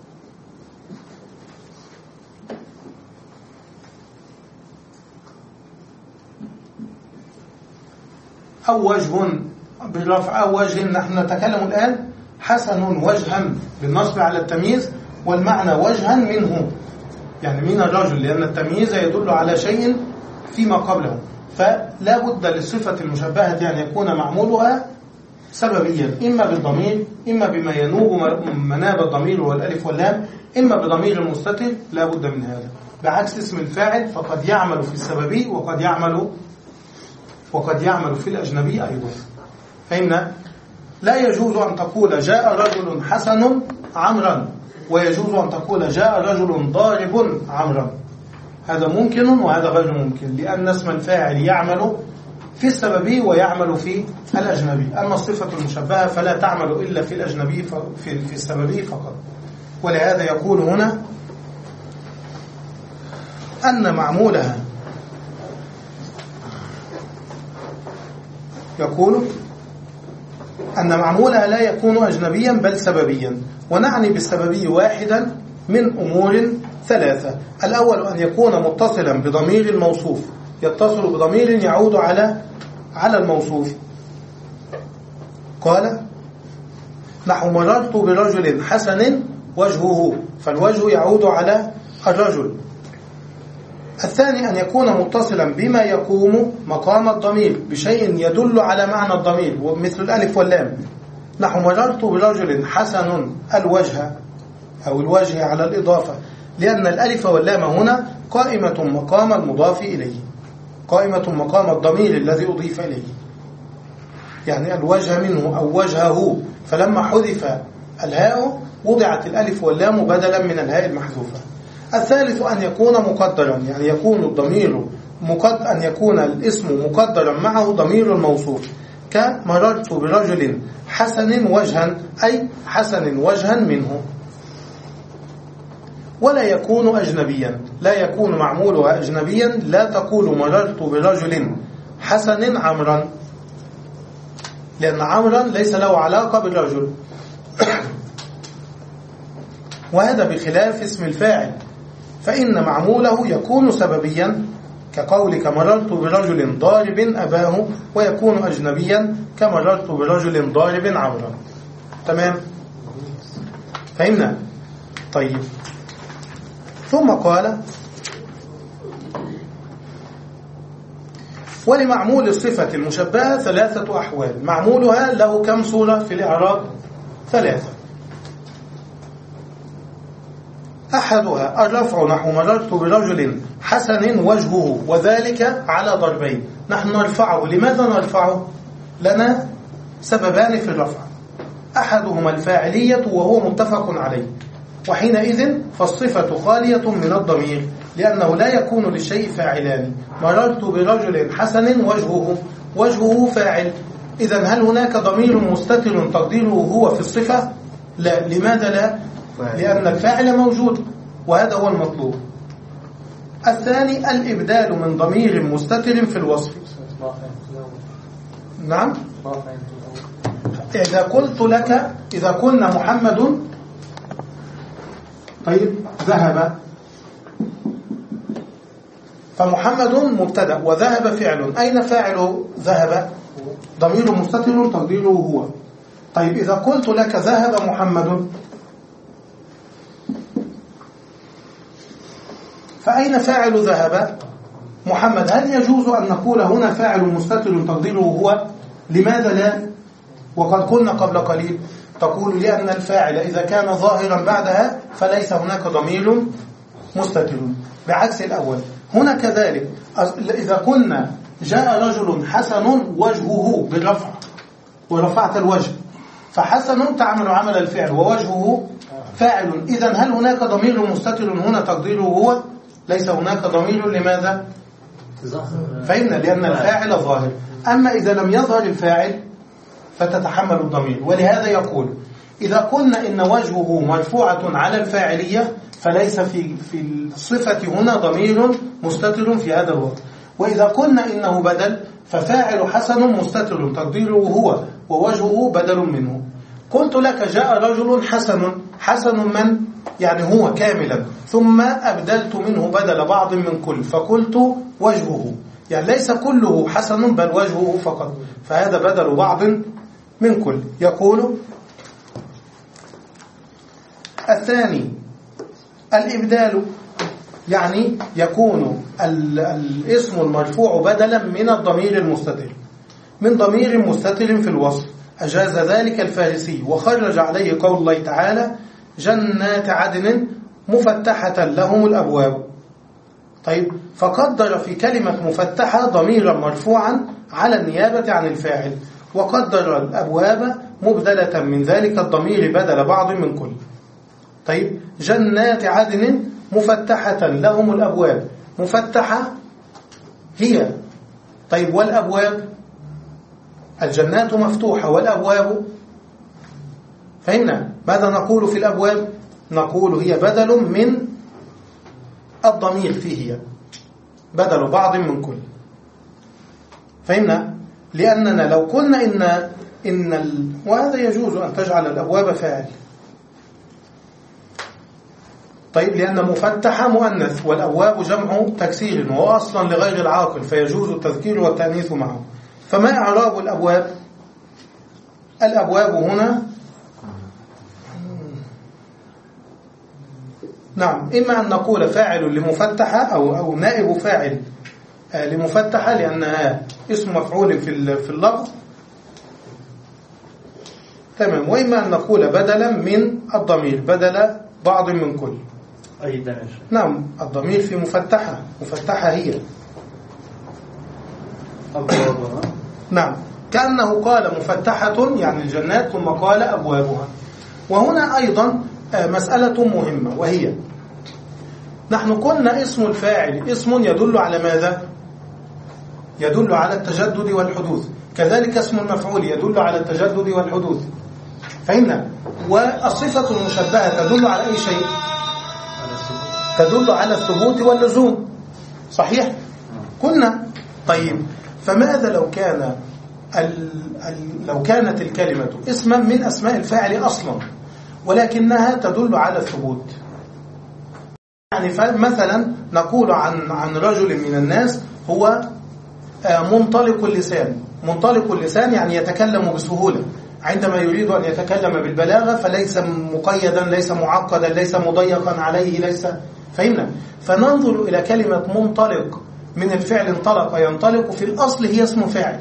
أو وجه بالرفع أو وجه. نحن نتكلم الآن حسن وجها بالنصب على التمييز، والمعنى وجها منه، يعني من الرجل، لأن التمييز يدل على شيء فيما قبله. فلا بد للصفة المشبهة أن يكون معمولها سببيا، إما بالضمير، إما بما ينوب مناب الضمير والألف واللام، إما بضمير المستتر، لا بد من هذا. بعكس اسم الفاعل فقد يعمل في السببي، وقد يعمل وقد يعمل في الأجنبي أيضا. فإن لا يجوز أن تقول جاء رجل حسن عمرا، ويجوز أن تقول جاء رجل ضارب عمرا. هذا ممكن وهذا غير ممكن، لأن اسم الفاعل يعمل في السببي ويعمل في الأجنبي. أما الصفة المشبهة فلا تعمل إلا في الأجنبي في, في السببي فقط. ولهذا يقول هنا أن معمولها يقول أن معمولها لا يكون أجنبيا بل سببيا. ونعني بالسببي واحدا من أمور ثلاثة. الأول أن يكون متصلا بضمير الموصوف، يتصل بضمير يعود على على الموصوف. قال نحو مررت برجل حسن وجهه، فالوجه يعود على الرجل. الثاني أن يكون متصلا بما يقوم مقام الضمير بشيء يدل على معنى الضمير، مثل الألف واللام. نحو مررت برجل حسن الوجه، أو الوجه على الإضافة، لأن الألف واللام هنا قائمة مقام المضاف إليه، قائمة مقام الضمير الذي أضيف إليه، يعني الوجه منه أو وجهه. فلما حذف الهاء وضعت الألف واللام بدلا من الهاء المحذوفة. الثالث أن يكون مقدرا، يعني يكون الضمير مقد أن يكون الاسم مقدرا معه ضمير الموصوف، كمررت برجل حسن وجها، أي حسن وجها منه. ولا يكون أجنبيا، لا يكون معمولها أجنبيا. لا تقول مررت برجل حسن عمرا، لأن عمرا ليس له علاقة بالرجل. وهذا بخلاف اسم الفاعل، فإن معموله يكون سببيا كقولك مررت برجل ضارب أباه، ويكون أجنبيا كمررت برجل ضارب عمرا. تمام؟ فهمنا؟ طيب. ثم قال ولمعمول الصفة المشبهة ثلاثة أحوال. معمولها له كم صورة في الإعراب؟ ثلاثة. أحدها الرفع، نحو مررت برجل حسن وجهه، وذلك على ضربين. نحن نرفعه. لماذا نرفعه؟ لنا سببان في الرفع. أحدهما الفاعلية وهو متفق عليه، وحينئذ فالصفة خالية من الضمير، لأنه لا يكون للشيء فاعلان. مررت برجل حسن وجهه، وجهه فاعل، إذن هل هناك ضمير مستتر تقديره هو في الصفة؟ لا. لماذا لا؟ لأن الفاعل موجود، وهذا هو المطلوب. الثاني الإبدال من ضمير مستتر في الوصف. نعم. إذا قلت لك، إذا قلنا محمد، طيب ذهب، فمحمد مبتدأ وذهب فعل. أين فاعل ذهب؟ ضمير مستتر تقديره هو. طيب إذا قلت لك ذهب محمد، فأين فاعل ذهب؟ محمد. هل يجوز أن نقول هنا فاعل مستتر تقديره هو؟ لماذا لا؟ وقد قلنا قبل قليل تقول لأن الفاعل إذا كان ظاهرا بعدها فليس هناك ضمير مستتر، بعكس الأول. هنا كذلك إذا قلنا جاء رجل حسن وجهه بالرفع، ورفعت الوجه، فحسن تعمل عمل الفعل ووجهه فاعل. إذن هل هناك ضمير مستتر هنا تقديره هو؟ ليس هناك ضمير. لماذا؟ فإن لأن الفاعل ظاهر. أما إذا لم يظهر الفاعل فتتحمل الضمير. ولهذا يقول إذا قلنا إن وجهه مرفوعة على الفاعلية فليس في في الصفة هنا ضمير مستتر في هذا الوقت. وإذا قلنا إنه بدل ففاعل حسن مستتر تقديره هو، ووجهه بدل منه. قلت لك جاء رجل حسن، حسن من؟ يعني هو كاملا، ثم أبدلت منه بدل بعض من كل، فقلت وجهه، يعني ليس كله حسن بل وجهه فقط، فهذا بدل بعض من كل. يقول الثاني الإبدال، يعني يكون الاسم المرفوع بدلا من الضمير المستتر، من ضمير مستتر في الوصف. أجاز ذلك الفارسي، وخرج عليه قول الله تعالى جنات عدن مفتحة لهم الأبواب. طيب، فقدر في كلمة مفتحة ضميرا مرفوعا على النيابة عن الفاعل، وقدر الأبواب مبدلة من ذلك الضمير بدل بعض من كل. طيب جنات عدن مفتحة لهم الأبواب، مفتحة هي. طيب والأبواب؟ الجنات مفتوحة والأبواب فهمنا. ماذا نقول في الأبواب؟ نقول هي بدل من الضمير فيه، هي بدل بعض من كل. فهمنا؟ لأننا لو قلنا إن إن ال... وهذا يجوز أن تجعل الأبواب فاعل. طيب لأن مفتحة مؤنث والأبواب جمع تكسير وهو أصلا لغير العاقل فيجوز التذكير والتأنيث معه. فما إعراب الأبواب؟ الأبواب هنا نعم إما أن نقول فاعل لمفتحة أو أو نائب فاعل لمفتحة لأنها اسم مفعول في في اللفظ، تمام. وإما أن نقول بدلا من الضمير بدل بعض من كل. أيضا نعم الضمير في مفتحة، مفتحة هي أبوابها. نعم كأنه قال مفتحة يعني الجنات ثم قال أبوابها. وهنا أيضا مسألة مهمة وهي نحن قلنا اسم الفاعل اسم يدل على ماذا؟ يدل على التجدد والحدوث، كذلك اسم المفعول يدل على التجدد والحدوث. فهمنا؟ والصفة المشبهة تدل على أي شيء؟ تدل على الثبوت واللزوم، صحيح؟ قلنا طيب فماذا لو كان ال... ال... لو كانت الكلمة اسما من أسماء الفاعل أصلا ولكنها تدل على الثبوت؟ يعني مثلا نقول عن عن رجل من الناس هو منطلق اللسان. منطلق اللسان يعني يتكلم بسهولة، عندما يريد أن يتكلم بالبلاغة فليس مقيدا ليس معقدا ليس مضيقا عليه ليس. فهمنا؟ فننظر إلى كلمة منطلق من الفعل انطلق ينطلق، في الأصل هي اسم فاعل.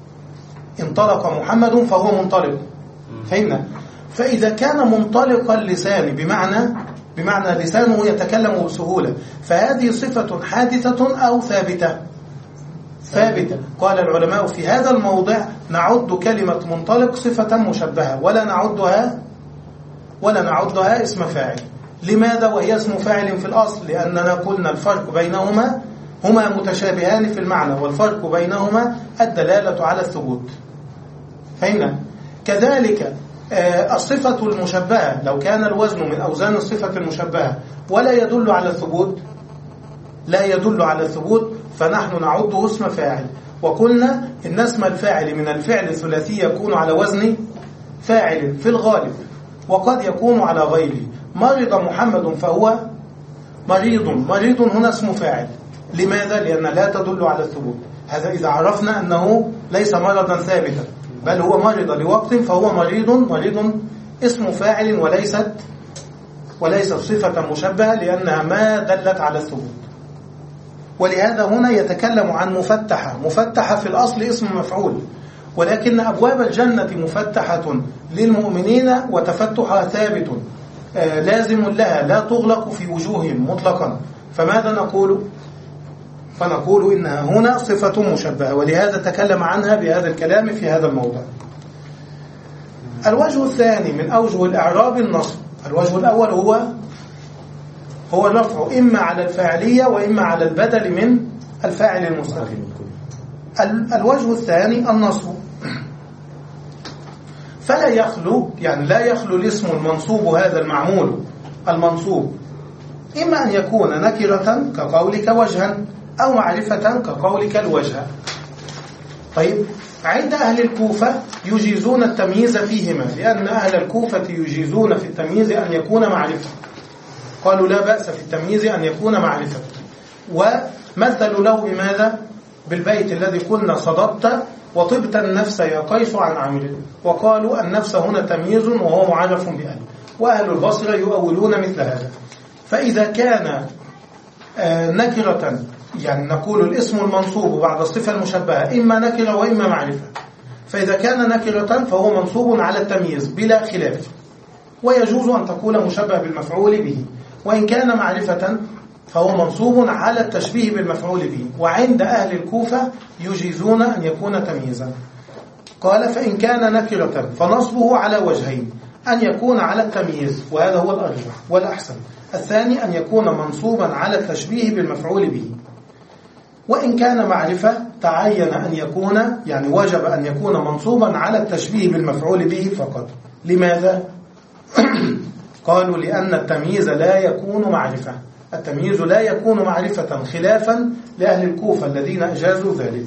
انطلق محمد فهو منطلق. فهمنا؟ فإذا كان منطلق اللسان بمعنى بمعنى لسانه يتكلم بسهولة، فهذه صفة حادثة أو ثابتة؟ ثابتة. قال العلماء في هذا الموضع نعد كلمة منطلق صفة مشبهة ولا نعدها ولا نعدها اسم فاعل. لماذا وهي اسم فاعل في الأصل؟ لأننا قلنا الفرق بينهما هما متشابهان في المعنى، والفرق بينهما الدلالة على الثبوت. فهمنا؟ كذلك الصفة المشبهة لو كان الوزن من أوزان الصفة المشبهة ولا يدل على الثبوت لا يدل على الثبوت فنحن نعده اسم فاعل. وقلنا إن اسم الفاعل من الفعل الثلاثي يكون على وزن فاعل في الغالب وقد يكون على غيره. مرض محمد فهو مريض. مريض هنا اسم فاعل. لماذا؟ لأن لا تدل على الثبوت. هذا إذا عرفنا أنه ليس مرضا ثابتا بل هو مرض لوقت فهو مريض. مريض اسم فاعل وليست وليست صفة مشبهة لأنها ما دلت على الثبوت. ولهذا هنا يتكلم عن مفتحة. مفتحة في الأصل اسم مفعول، ولكن أبواب الجنة مفتحة للمؤمنين وتفتحها ثابت آه لازم لها لا تغلق في وجوههم مطلقا. فماذا نقول؟ فنقول إنها هنا صفة مشبهة، ولهذا تكلم عنها بهذا الكلام في هذا الموضع. الوجه الثاني من أوجه الإعراب النصب. الوجه الأول هو هو الرفع إما على الفاعلية وإما على البدل من الفاعل المستقيم. الوجه الثاني النصب. فلا يخلو يعني لا يخلو الاسم المنصوب هذا المعمول المنصوب إما أن يكون نكرة كقولك وجها أو معرفة كقولك الوجه. طيب عند أهل الكوفة يجيزون التمييز فيهما، لأن أهل الكوفة يجيزون في التمييز أن يكون معرفة. قالوا لا بأس في التمييز أن يكون معرفة، ومثلوا له بماذا؟ بالبيت الذي قلنا صدقت وطبت النفس يا قيس عن عمرو، وقالوا النفس هنا تمييز وهو معرف بأهل. وأهل البصرة يؤولون مثل هذا. فإذا كان نكرة يعني نقول الاسم المنصوب بعد الصفة المشبهة إما نكرة وإما معرفة، فإذا كان نكرة فهو منصوب على التمييز بلا خلاف، ويجوز أن تكون مشبه بالمفعول به. وإن كان معرفة فهو منصوب على التشبيه بالمفعول به. وعند أهل الكوفة يجيزون أن يكون تمييزا. قال فإن كان نكرة فنصبه على وجهين: أن يكون على التمييز وهذا هو الأرجح والأحسن، الثاني أن يكون منصوبا على التشبيه بالمفعول به. وإن كان معرفة تعين أن يكون، يعني وجب أن يكون منصوبا على التشبيه بالمفعول به فقط. لماذا؟ قالوا لأن التمييز لا يكون معرفة، التمييز لا يكون معرفة خلافا لأهل الكوفة الذين أجازوا ذلك.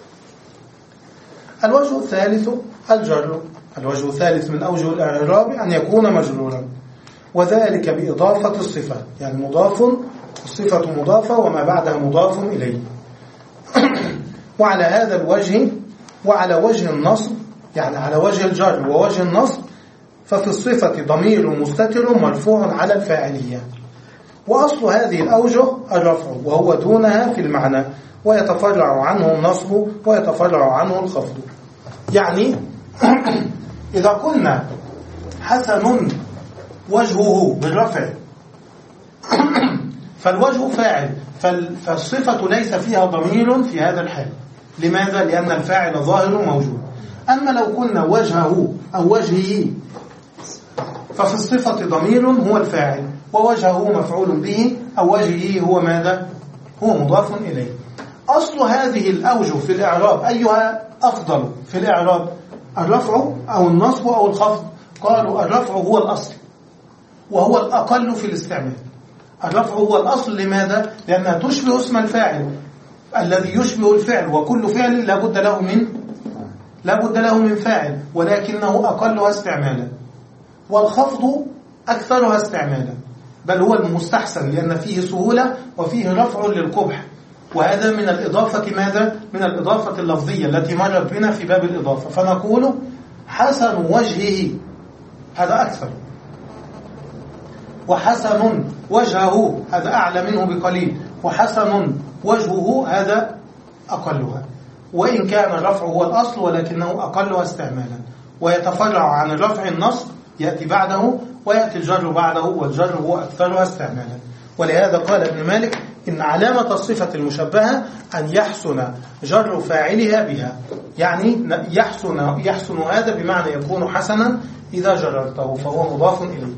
الوجه الثالث الجر، الوجه الثالث من أوجه الإعراب أن يكون مجرورا، وذلك بإضافة الصفة، يعني مضاف، الصفة مضافة وما بعدها مضاف إليه. وعلى هذا الوجه وعلى وجه النصب، يعني على وجه الجر ووجه النصب، ففي الصفة ضمير مستتر مرفوع على الفاعلية. وأصل هذه الأوجه الرفع وهو دونها في المعنى، ويتفرع عنه النصب ويتفرع عنه الخفض. يعني إذا قلنا حسن وجهه بالرفع فالوجه فاعل، فالصفة ليس فيها ضمير في هذا الحال. لماذا؟ لأن الفاعل ظاهر موجود. أما لو قلنا وجهه أو وجهه ففي الصفة ضمير هو الفاعل، ووجهه مفعول به، أو وجهه هو ماذا؟ هو مضاف إليه. أصل هذه الأوجه في الإعراب أيها أفضل في الإعراب؟ الرفع أو النصب أو الخفض؟ قالوا الرفع هو الأصل وهو الأقل في الاستعمال. الرفع هو الأصل. لماذا؟ لأنها تشبه اسم الفاعل الذي يشبه الفعل، وكل فعل لا بد له من لا بد له من فاعل، ولكنه أقلها استعمالا. والخفض أكثرها استعمالا، بل هو المستحسن لأن فيه سهولة وفيه رفع للقبح. وهذا من الإضافة. ماذا؟ من الإضافة اللفظية التي مرت بنا في باب الإضافة. فنقول حسن وجهه، هذا أكثر، وحسن وجهه هذا أعلى منه بقليل، وحسن وجهه هذا أقلها. وإن كان الرفع هو الأصل ولكنه أقلها استعمالا. ويتفرع عن الرفع النصب يأتي بعده، ويأتي الجر بعده، والجر هو أكثرها استعمالا. ولهذا قال ابن مالك إن علامة الصفة المشبهة أن يحسن جر فاعلها بها، يعني يحسن, يحسن هذا بمعنى يكون حسنا إذا جررته فهو مضاف إليه.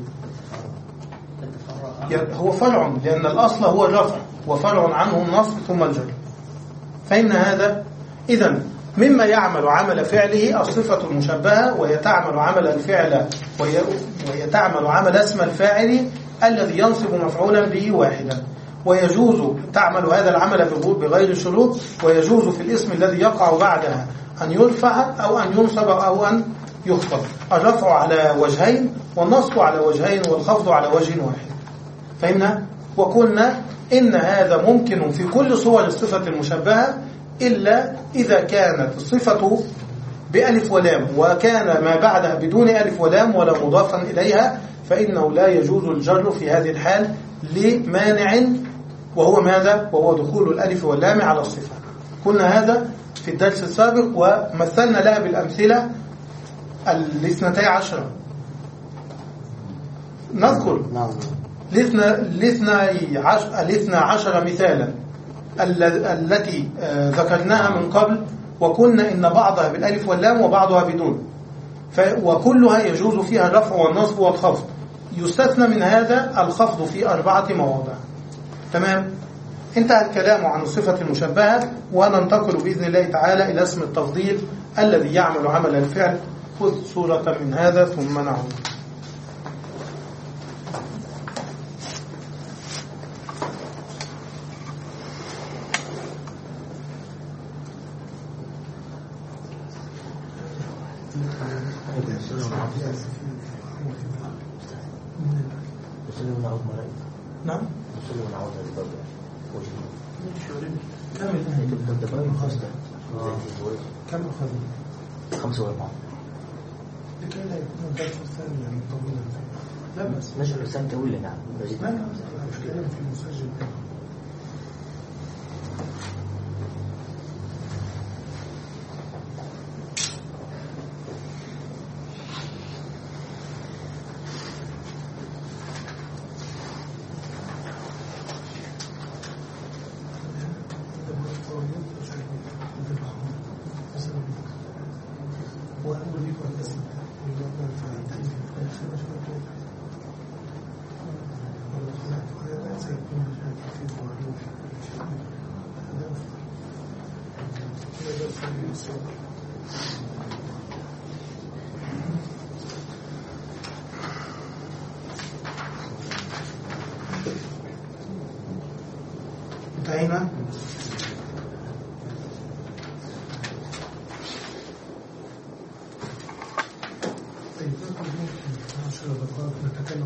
هو فرع، لأن الأصل هو الرفع وفرع عنه النصب ثم الجر. فإن هذا إذن مما يعمل عمل فعله الصفة المشبهة، ويتعمل عمل الفعل ويتعمل عمل اسم الفاعل الذي ينصب مفعولا به واحدا. ويجوز تعمل هذا العمل بغير شروط، ويجوز في الاسم الذي يقع بعدها أن يرفع أو أن ينصب أو أن يخفض. الرفع على وجهين، والنصب على وجهين، والخفض على وجه واحد. فهمنا؟ وقلنا إن هذا ممكن في كل صور الصفة المشبهة، إلا إذا كانت الصفة بألف ولام وكان ما بعدها بدون ألف ولام ولا مضافا إليها، فإنه لا يجوز الجر في هذه الحال لمانع، وهو ماذا؟ وهو دخول الألف واللام على الصفة. قلنا هذا في الدرس السابق، ومثلنا لها بالأمثلة الاثنتي عشرة. نذكر الاثنى عشر مثالا التي ذكرناها من قبل، وكنا إن بعضها بالألف واللام وبعضها بدون، وكلها يجوز فيها الرفع والنصب والخفض. يستثنى من هذا الخفض في أربعة مواضع. تمام؟ انتهى الكلام عن الصفة المشبهة، وننتقل بإذن الله تعالى إلى اسم التفضيل الذي يعمل عمل الفعل. خذ صورة من هذا ثم نعود. نعم. كم أخذنا؟ خمسة وأربعة. لكي لا يكون الدرس الثاني يعني طويلا. لا بس. نشر السنة طويلة. نعم. لا لا مش كلام في المسجل. انتهينا. نتكلم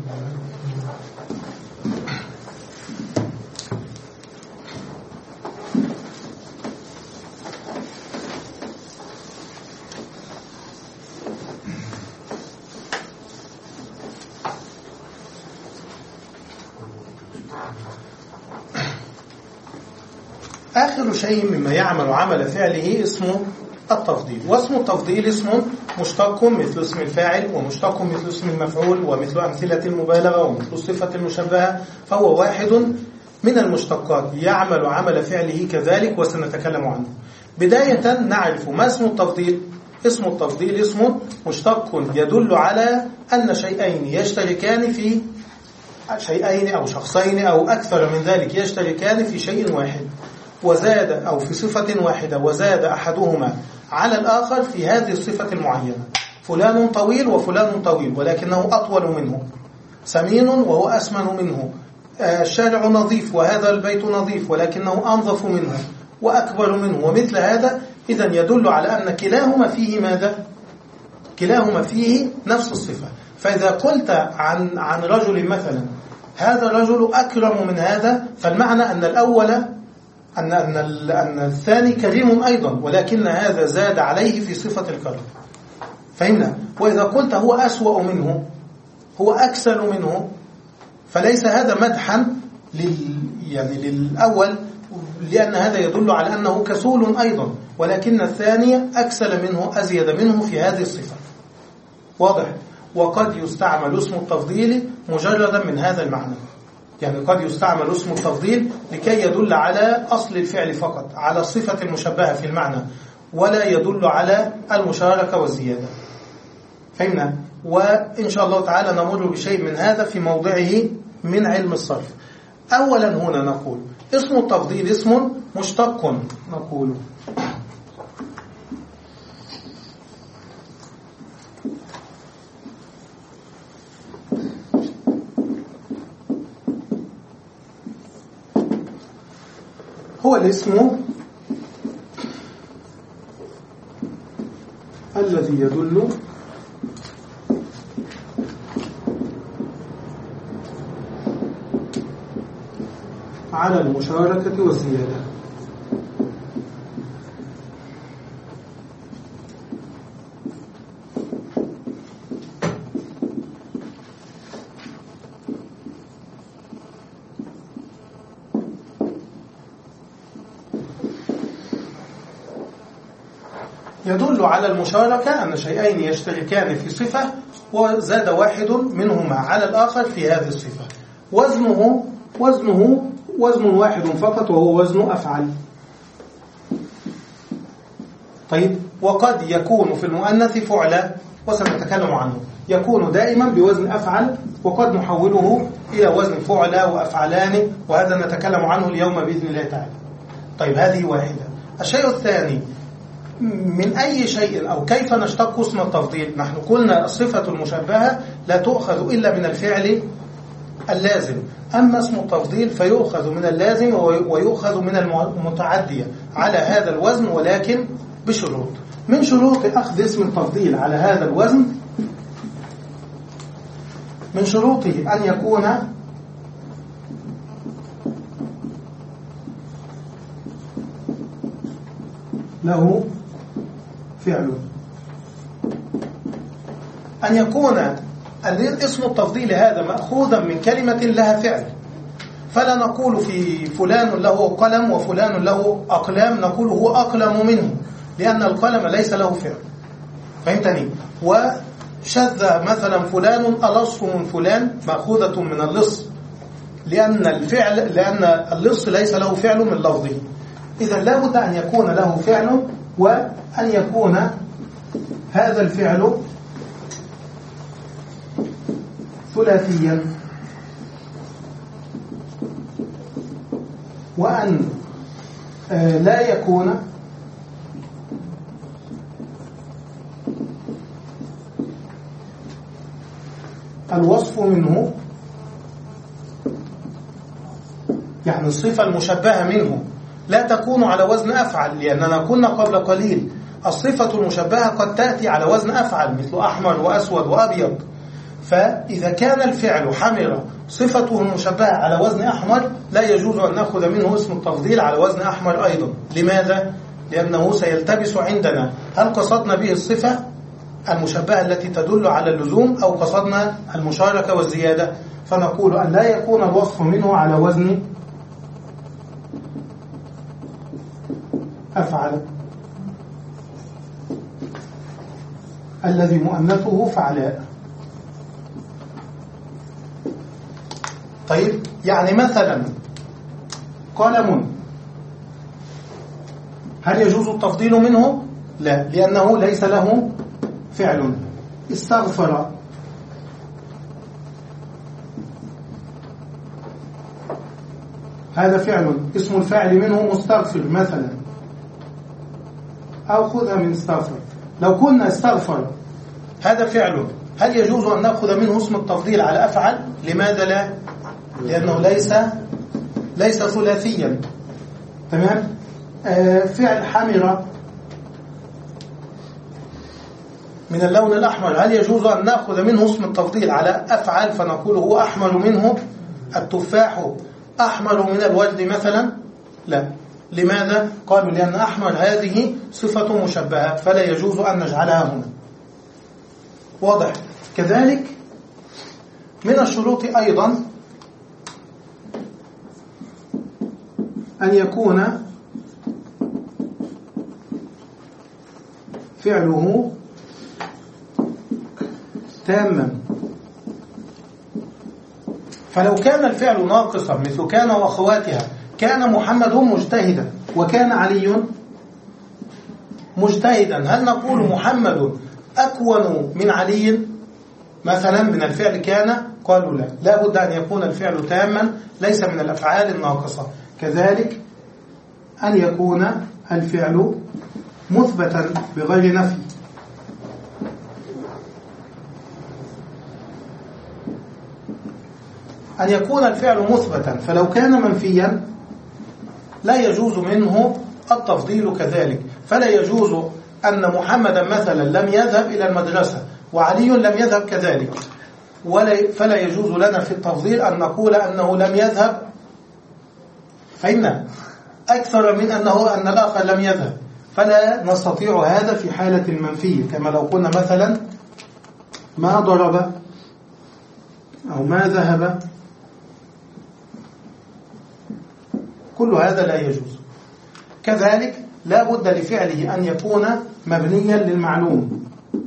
آخر شيء مما يعمل عمل فعله اسمه التفضيل. واسم التفضيل اسم مشتق مثل اسم الفاعل، ومشتق مثل اسم المفعول، ومثل أمثلة المبالغة، ومثل الصفة المشبهة، فهو واحد من المشتقات يعمل عمل فعله كذلك، وسنتكلم عنه. بداية نعرف ما اسم التفضيل. اسم التفضيل اسم مشتق يدل على أن شيئين يشتركان في شيئين أو شخصين أو أكثر من ذلك يشتركان في شيء واحد، وزاد أو في صفة واحدة، وزاد أحدهما على الآخر في هذه الصفة المعينة. فلان طويل وفلان طويل ولكنه أطول منه، سمين وهو أسمن منه، الشارع نظيف وهذا البيت نظيف ولكنه أنظف منه وأكبر منه، ومثل هذا. إذن يدل على أن كلاهما فيه ماذا؟ كلاهما فيه نفس الصفة. فإذا قلت عن عن رجل مثلا هذا الرجل أكرم من هذا، فالمعنى أن الأول أن أن أن الثاني كريم أيضا، ولكن هذا زاد عليه في صفة الكرم. فهمنا؟ وإذا قلت هو أسوأ منه، هو أكسل منه، فليس هذا مدحا لل يعني للأول، لأن هذا يدل على أنه كسول أيضا، ولكن الثاني أكسل منه أزيد منه في هذه الصفة. واضح؟ وقد يستعمل اسم التفضيل مجردا من هذا المعنى، يعني قد يستعمل اسم التفضيل لكي يدل على أصل الفعل فقط، على الصفة المشبهة في المعنى، ولا يدل على المشاركة والزيادة. فهمنا؟ وإن شاء الله تعالى نمر بشيء من هذا في موضعه من علم الصرف. أولا هنا نقول اسم التفضيل اسم مشتق، نقول هو الاسم الذي يدل على المشاركة والزيادة. يدل على المشاركة أن شيئين يشتركان في صفة وزاد واحد منهما على الآخر في هذه الصفة. وزنه وزنه وزن واحد فقط، وهو وزن أفعل. طيب، وقد يكون في المؤنث فعلا، وسنتكلم عنه. يكون دائما بوزن أفعل، وقد نحوله إلى وزن فعلا وأفعلان، وهذا نتكلم عنه اليوم بإذن الله تعالى. طيب، هذه واحدة. الشيء الثاني، من أي شيء أو كيف نشتق اسم التفضيل؟ نحن قلنا الصفة المشبهة لا تؤخذ إلا من الفعل اللازم، أما اسم التفضيل فيؤخذ من اللازم ويؤخذ من المتعدية على هذا الوزن، ولكن بشروط. من شروط أخذ اسم التفضيل على هذا الوزن، من شروطه أن يكون له فعل، أن يكون اسم التفضيل هذا مأخوذا من كلمة لها فعل. فلا نقول في فلان له قلم وفلان له أقلام، نقول هو أقلم منه، لأن القلم ليس له فعل. فهمتني؟ وشذ مثلا فلان ألص من فلان، مأخوذة من اللص، لأن الفعل لأن اللص ليس له فعل من لفظه. إذا لابد أن يكون له فعل، وأن يكون هذا الفعل ثلاثيا، وأن لا يكون الوصف منه، يعني الصفة المشبهة منه لا تكون على وزن أفعل، لأننا كنا قبل قليل الصفة المشبهة قد تأتي على وزن أفعل مثل أحمر وأسود وأبيض. فإذا كان الفعل حمر صفته المشبهة على وزن أحمر لا يجوز أن نأخذ منه اسم التفضيل على وزن أحمر أيضا. لماذا؟ لأنه سيلتبس عندنا هل قصدنا به الصفة المشبهة التي تدل على اللزوم أو قصدنا المشاركة والزيادة، فنقول أن لا يكون الوصف منه على وزن أفعل الذي مؤنثه فعلاء. طيب، يعني مثلا قلم، هل يجوز التفضيل منه؟ لا، لأنه ليس له فعل. استغفر، هذا فعل، اسم الفاعل منه مستغفر مثلا، أو خذها من استغفر. لو كنا استغفر هذا فعل، هل يجوز أن نأخذ منه اسم التفضيل على أفعل؟ لماذا لا؟ لأنه ليس ليس ثلاثيا. تمام. آه فعل حمر من اللون الأحمر، هل يجوز أن نأخذ منه اسم التفضيل على أفعل فنقول هو أحمر منه التفاح أحمر من الورد مثلا؟ لا. لماذا؟ قالوا لأن أحمر هذه صفة مشبهة فلا يجوز أن نجعلها هنا. واضح؟ كذلك من الشروط أيضا أن يكون فعله تاما. فلو كان الفعل ناقصا مثل كان وأخواتها، كان محمد مجتهدا وكان علي مجتهدا، هل نقول محمد أكون من علي مثلا من الفعل كان؟ قالوا لا، لا بد أن يكون الفعل تاما ليس من الأفعال الناقصة. كذلك أن يكون الفعل مثبتا بغير نفي. أن يكون الفعل مثبتا، فلو كان منفيا لا يجوز منه التفضيل كذلك. فلا يجوز أن محمدا مثلا لم يذهب إلى المدرسة وعلي لم يذهب كذلك، ولا فلا يجوز لنا في التفضيل أن نقول أنه لم يذهب فإن أكثر من أنه أن الآخر لم يذهب، فلا نستطيع هذا في حالة المنفية. كما لو قلنا مثلا ما ضرب أو ما ذهب، كل هذا لا يجوز. كذلك لا بد لفعله أن يكون مبنيا للمعلوم.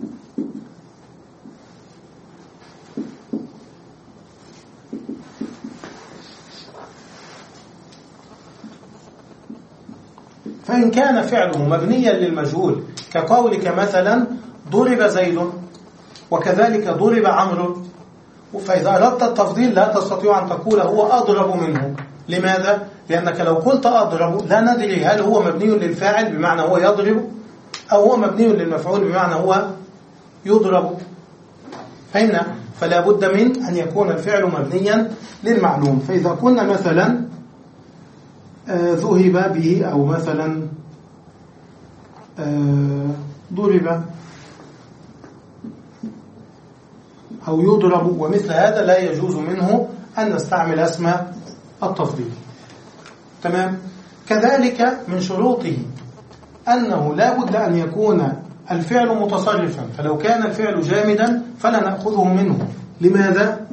فإن كان فعله مبنيا للمجهول كقولك مثلا ضرب زيد وكذلك ضرب عمرو، فإذا أردت التفضيل لا تستطيع أن تقول هو أضرب منه. لماذا؟ لأنك لو قلت أضرب لا ندري هل هو مبني للفاعل بمعنى هو يضرب أو هو مبني للمفعول بمعنى هو يضرب. فهمنا؟ فلا بد من أن يكون الفعل مبنيا للمعلوم. فإذا كنا مثلا آه ذهب به أو مثلا آه ضرب أو يضرب ومثل هذا لا يجوز منه أن نستعمل اسم التفضيل. تمام. كذلك من شروطه أنه لا بد أن يكون الفعل متصرفا، فلو كان الفعل جامدا فلا نأخذه منه. لماذا؟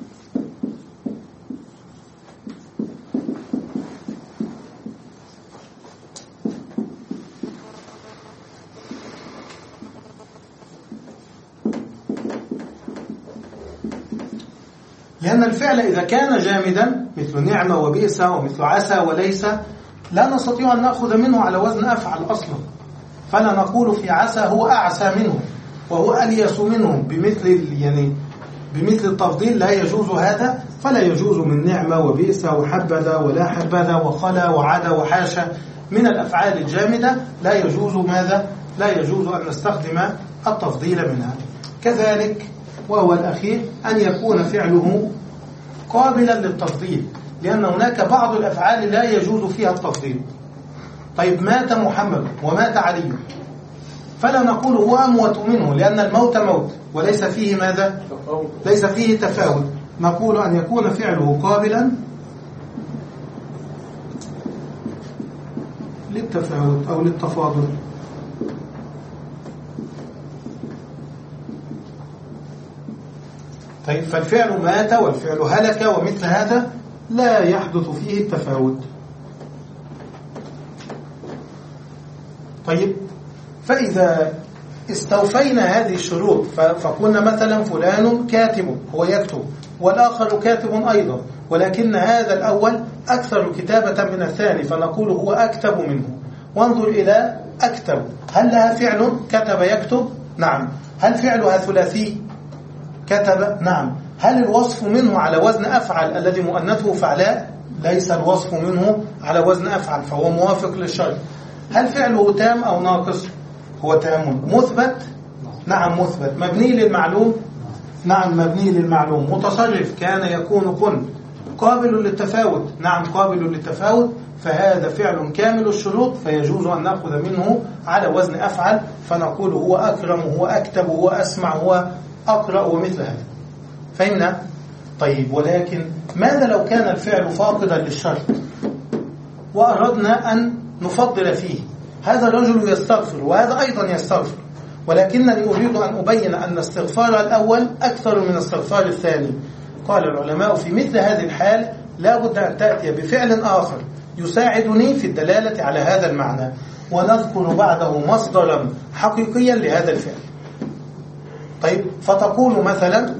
لأن الفعل إذا كان جامدا مثل نعمة وبئس ومثل عسى وليس لا نستطيع أن نأخذ منه على وزن أفعل أصلا، فلا نقول في عسى هو أعسى منه وهو أليس منه بمثل يعني بمثل التفضيل، لا يجوز هذا. فلا يجوز من نعمة وبئس وحبذا ولا حبذا وخلا وعدا وحاشا من الأفعال الجامدة لا يجوز ماذا؟ لا يجوز أن نستخدم التفضيل منها. كذلك وهو الأخير أن يكون فعله قابلا للتفضيل، لأن هناك بعض الأفعال لا يجوز فيها التفضيل. طيب مات محمد ومات علي، فلا نقول هو أموت منه، لأن الموت موت وليس فيه ماذا؟ ليس فيه تفاوت. نقول أن يكون فعله قابلا للتفاوت أو للتفاضل. طيب فالفعل مات والفعل هلك ومثل هذا لا يحدث فيه التفاوت. طيب فإذا استوفينا هذه الشروط فقلنا مثلا فلان كاتب هو يكتب والآخر كاتب أيضا، ولكن هذا الأول أكثر كتابة من الثاني فنقول هو أكتب منه. وانظر إلى أكتب، هل لها فعل كتب يكتب؟ نعم. هل فعلها ثلاثي كتب؟ نعم. هل الوصف منه على وزن أفعل الذي مؤنثه فعلاء؟ ليس الوصف منه على وزن أفعل فهو موافق للشرط. هل فعله تام أو ناقص؟ هو تام. مثبت؟ نعم مثبت. مبني للمعلوم؟ نعم مبني للمعلوم. متصرف كان يكون كن. قابل للتفاوت؟ نعم قابل للتفاوت. فهذا فعل كامل الشروط فيجوز أن نأخذ منه على وزن أفعل فنقول هو أكرم هو أكتب هو أسمع هو أقرأ ومثل هذا. فهمنا؟ طيب ولكن ماذا لو كان الفعل فاقدا للشرط وأردنا أن نفضل فيه؟ هذا الرجل يستغفر وهذا أيضا يستغفر، ولكنني أريد أن أبين أن استغفار الأول أكثر من استغفار الثاني. قال العلماء في مثل هذه الحال لا بد أن تأتي بفعل آخر يساعدني في الدلالة على هذا المعنى، ونذكر بعده مصدرا حقيقيا لهذا الفعل. طيب فتقول مثلا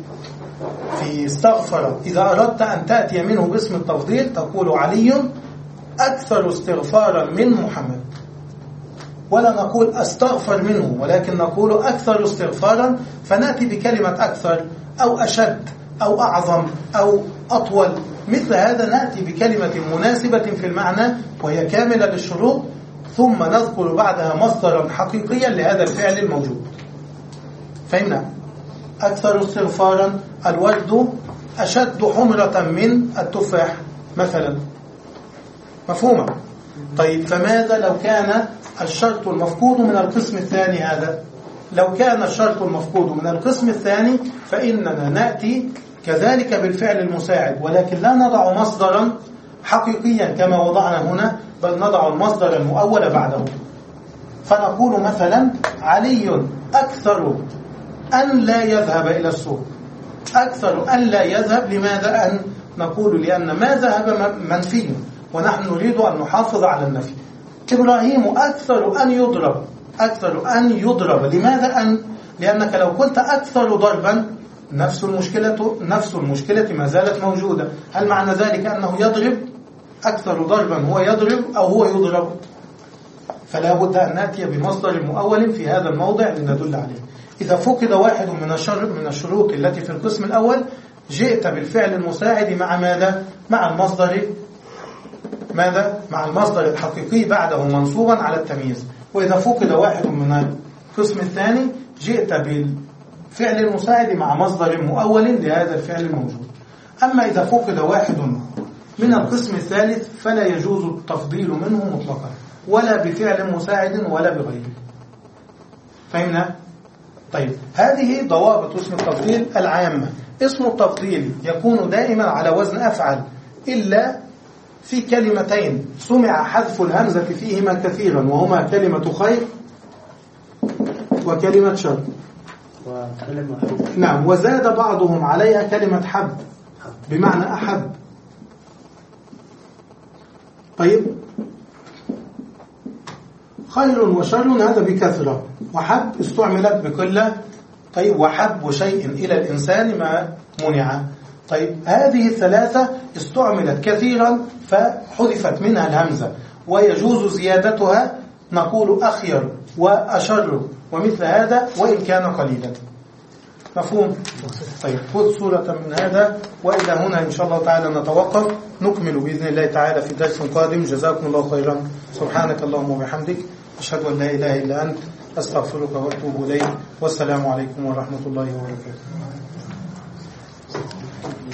في استغفر إذا أردت أن تأتي منه باسم التفضيل تقول علي أكثر استغفارا من محمد، ولا نقول أستغفر منه ولكن نقول أكثر استغفارا، فنأتي بكلمة أكثر أو أشد أو أعظم أو أطول. مثل هذا نأتي بكلمة مناسبة في المعنى وهي كاملة للشروط، ثم نذكر بعدها مصدرا حقيقيا لهذا الفعل الموجود. فهمنا؟ أكثر استغفارا الورد أشد حمرة من التفاح مثلا. مفهومة؟ طيب فماذا لو كان الشرط المفقود من القسم الثاني هذا؟ لو كان الشرط المفقود من القسم الثاني فإننا نأتي كذلك بالفعل المساعد، ولكن لا نضع مصدرا حقيقيا كما وضعنا هنا، بل نضع المصدر المؤول بعده. فنقول مثلا علي أكثر أن لا يذهب إلى السوق. أكثر أن لا يذهب، لماذا أن؟ نقول لأن ما ذهب منفي ونحن نريد أن نحافظ على النفي. إبراهيم أكثر أن يضرب. أكثر أن يضرب، لماذا أن؟ لأنك لو قلت أكثر ضربا نفس المشكلة نفس المشكلة ما زالت موجودة. هل معنى ذلك أنه يضرب؟ أكثر ضربا هو يضرب أو هو يضرب؟ فلا بد أن نأتي بمصدر مؤول في هذا الموضع لندل عليه. إذا فقد واحد من من الشروط التي في القسم الأول جئت بالفعل المساعد مع ماذا؟ مع المصدر ماذا؟ مع المصدر الحقيقي بعده منصوبا على التمييز. وإذا فقد واحد من القسم الثاني جئت بالفعل المساعد مع مصدر مؤول لهذا الفعل الموجود. أما إذا فقد واحد من القسم الثالث فلا يجوز التفضيل منه مطلقا، ولا بفعل مساعد ولا بغيره. فهمنا؟ طيب هذه ضوابط اسم التفضيل العامة. اسم التفضيل يكون دائما على وزن أفعل إلا في كلمتين سمع حذف الهمزة فيهما كثيرا، وهما كلمة خير وكلمة شر. نعم. وزاد بعضهم عليها كلمة حب بمعنى أحب. طيب خير وشر هذا بكثرة، وحب استعملت بقلة. طيب وحب شيء إلى الإنسان ما منع. طيب هذه الثلاثة استعملت كثيرا فحذفت منها الهمزة، ويجوز زيادتها نقول أخير وأشر ومثل هذا وإن كان قليلا. مفهوم؟ طيب خذ صورة من هذا، وإلى هنا إن شاء الله تعالى نتوقف، نكمل بإذن الله تعالى في درس قادم. جزاكم الله خيرا. سبحانك اللهم وبحمدك أشهد أن لا إله إلا أنت أستغفرك وأتوب إليك، والسلام عليكم ورحمة الله وبركاته.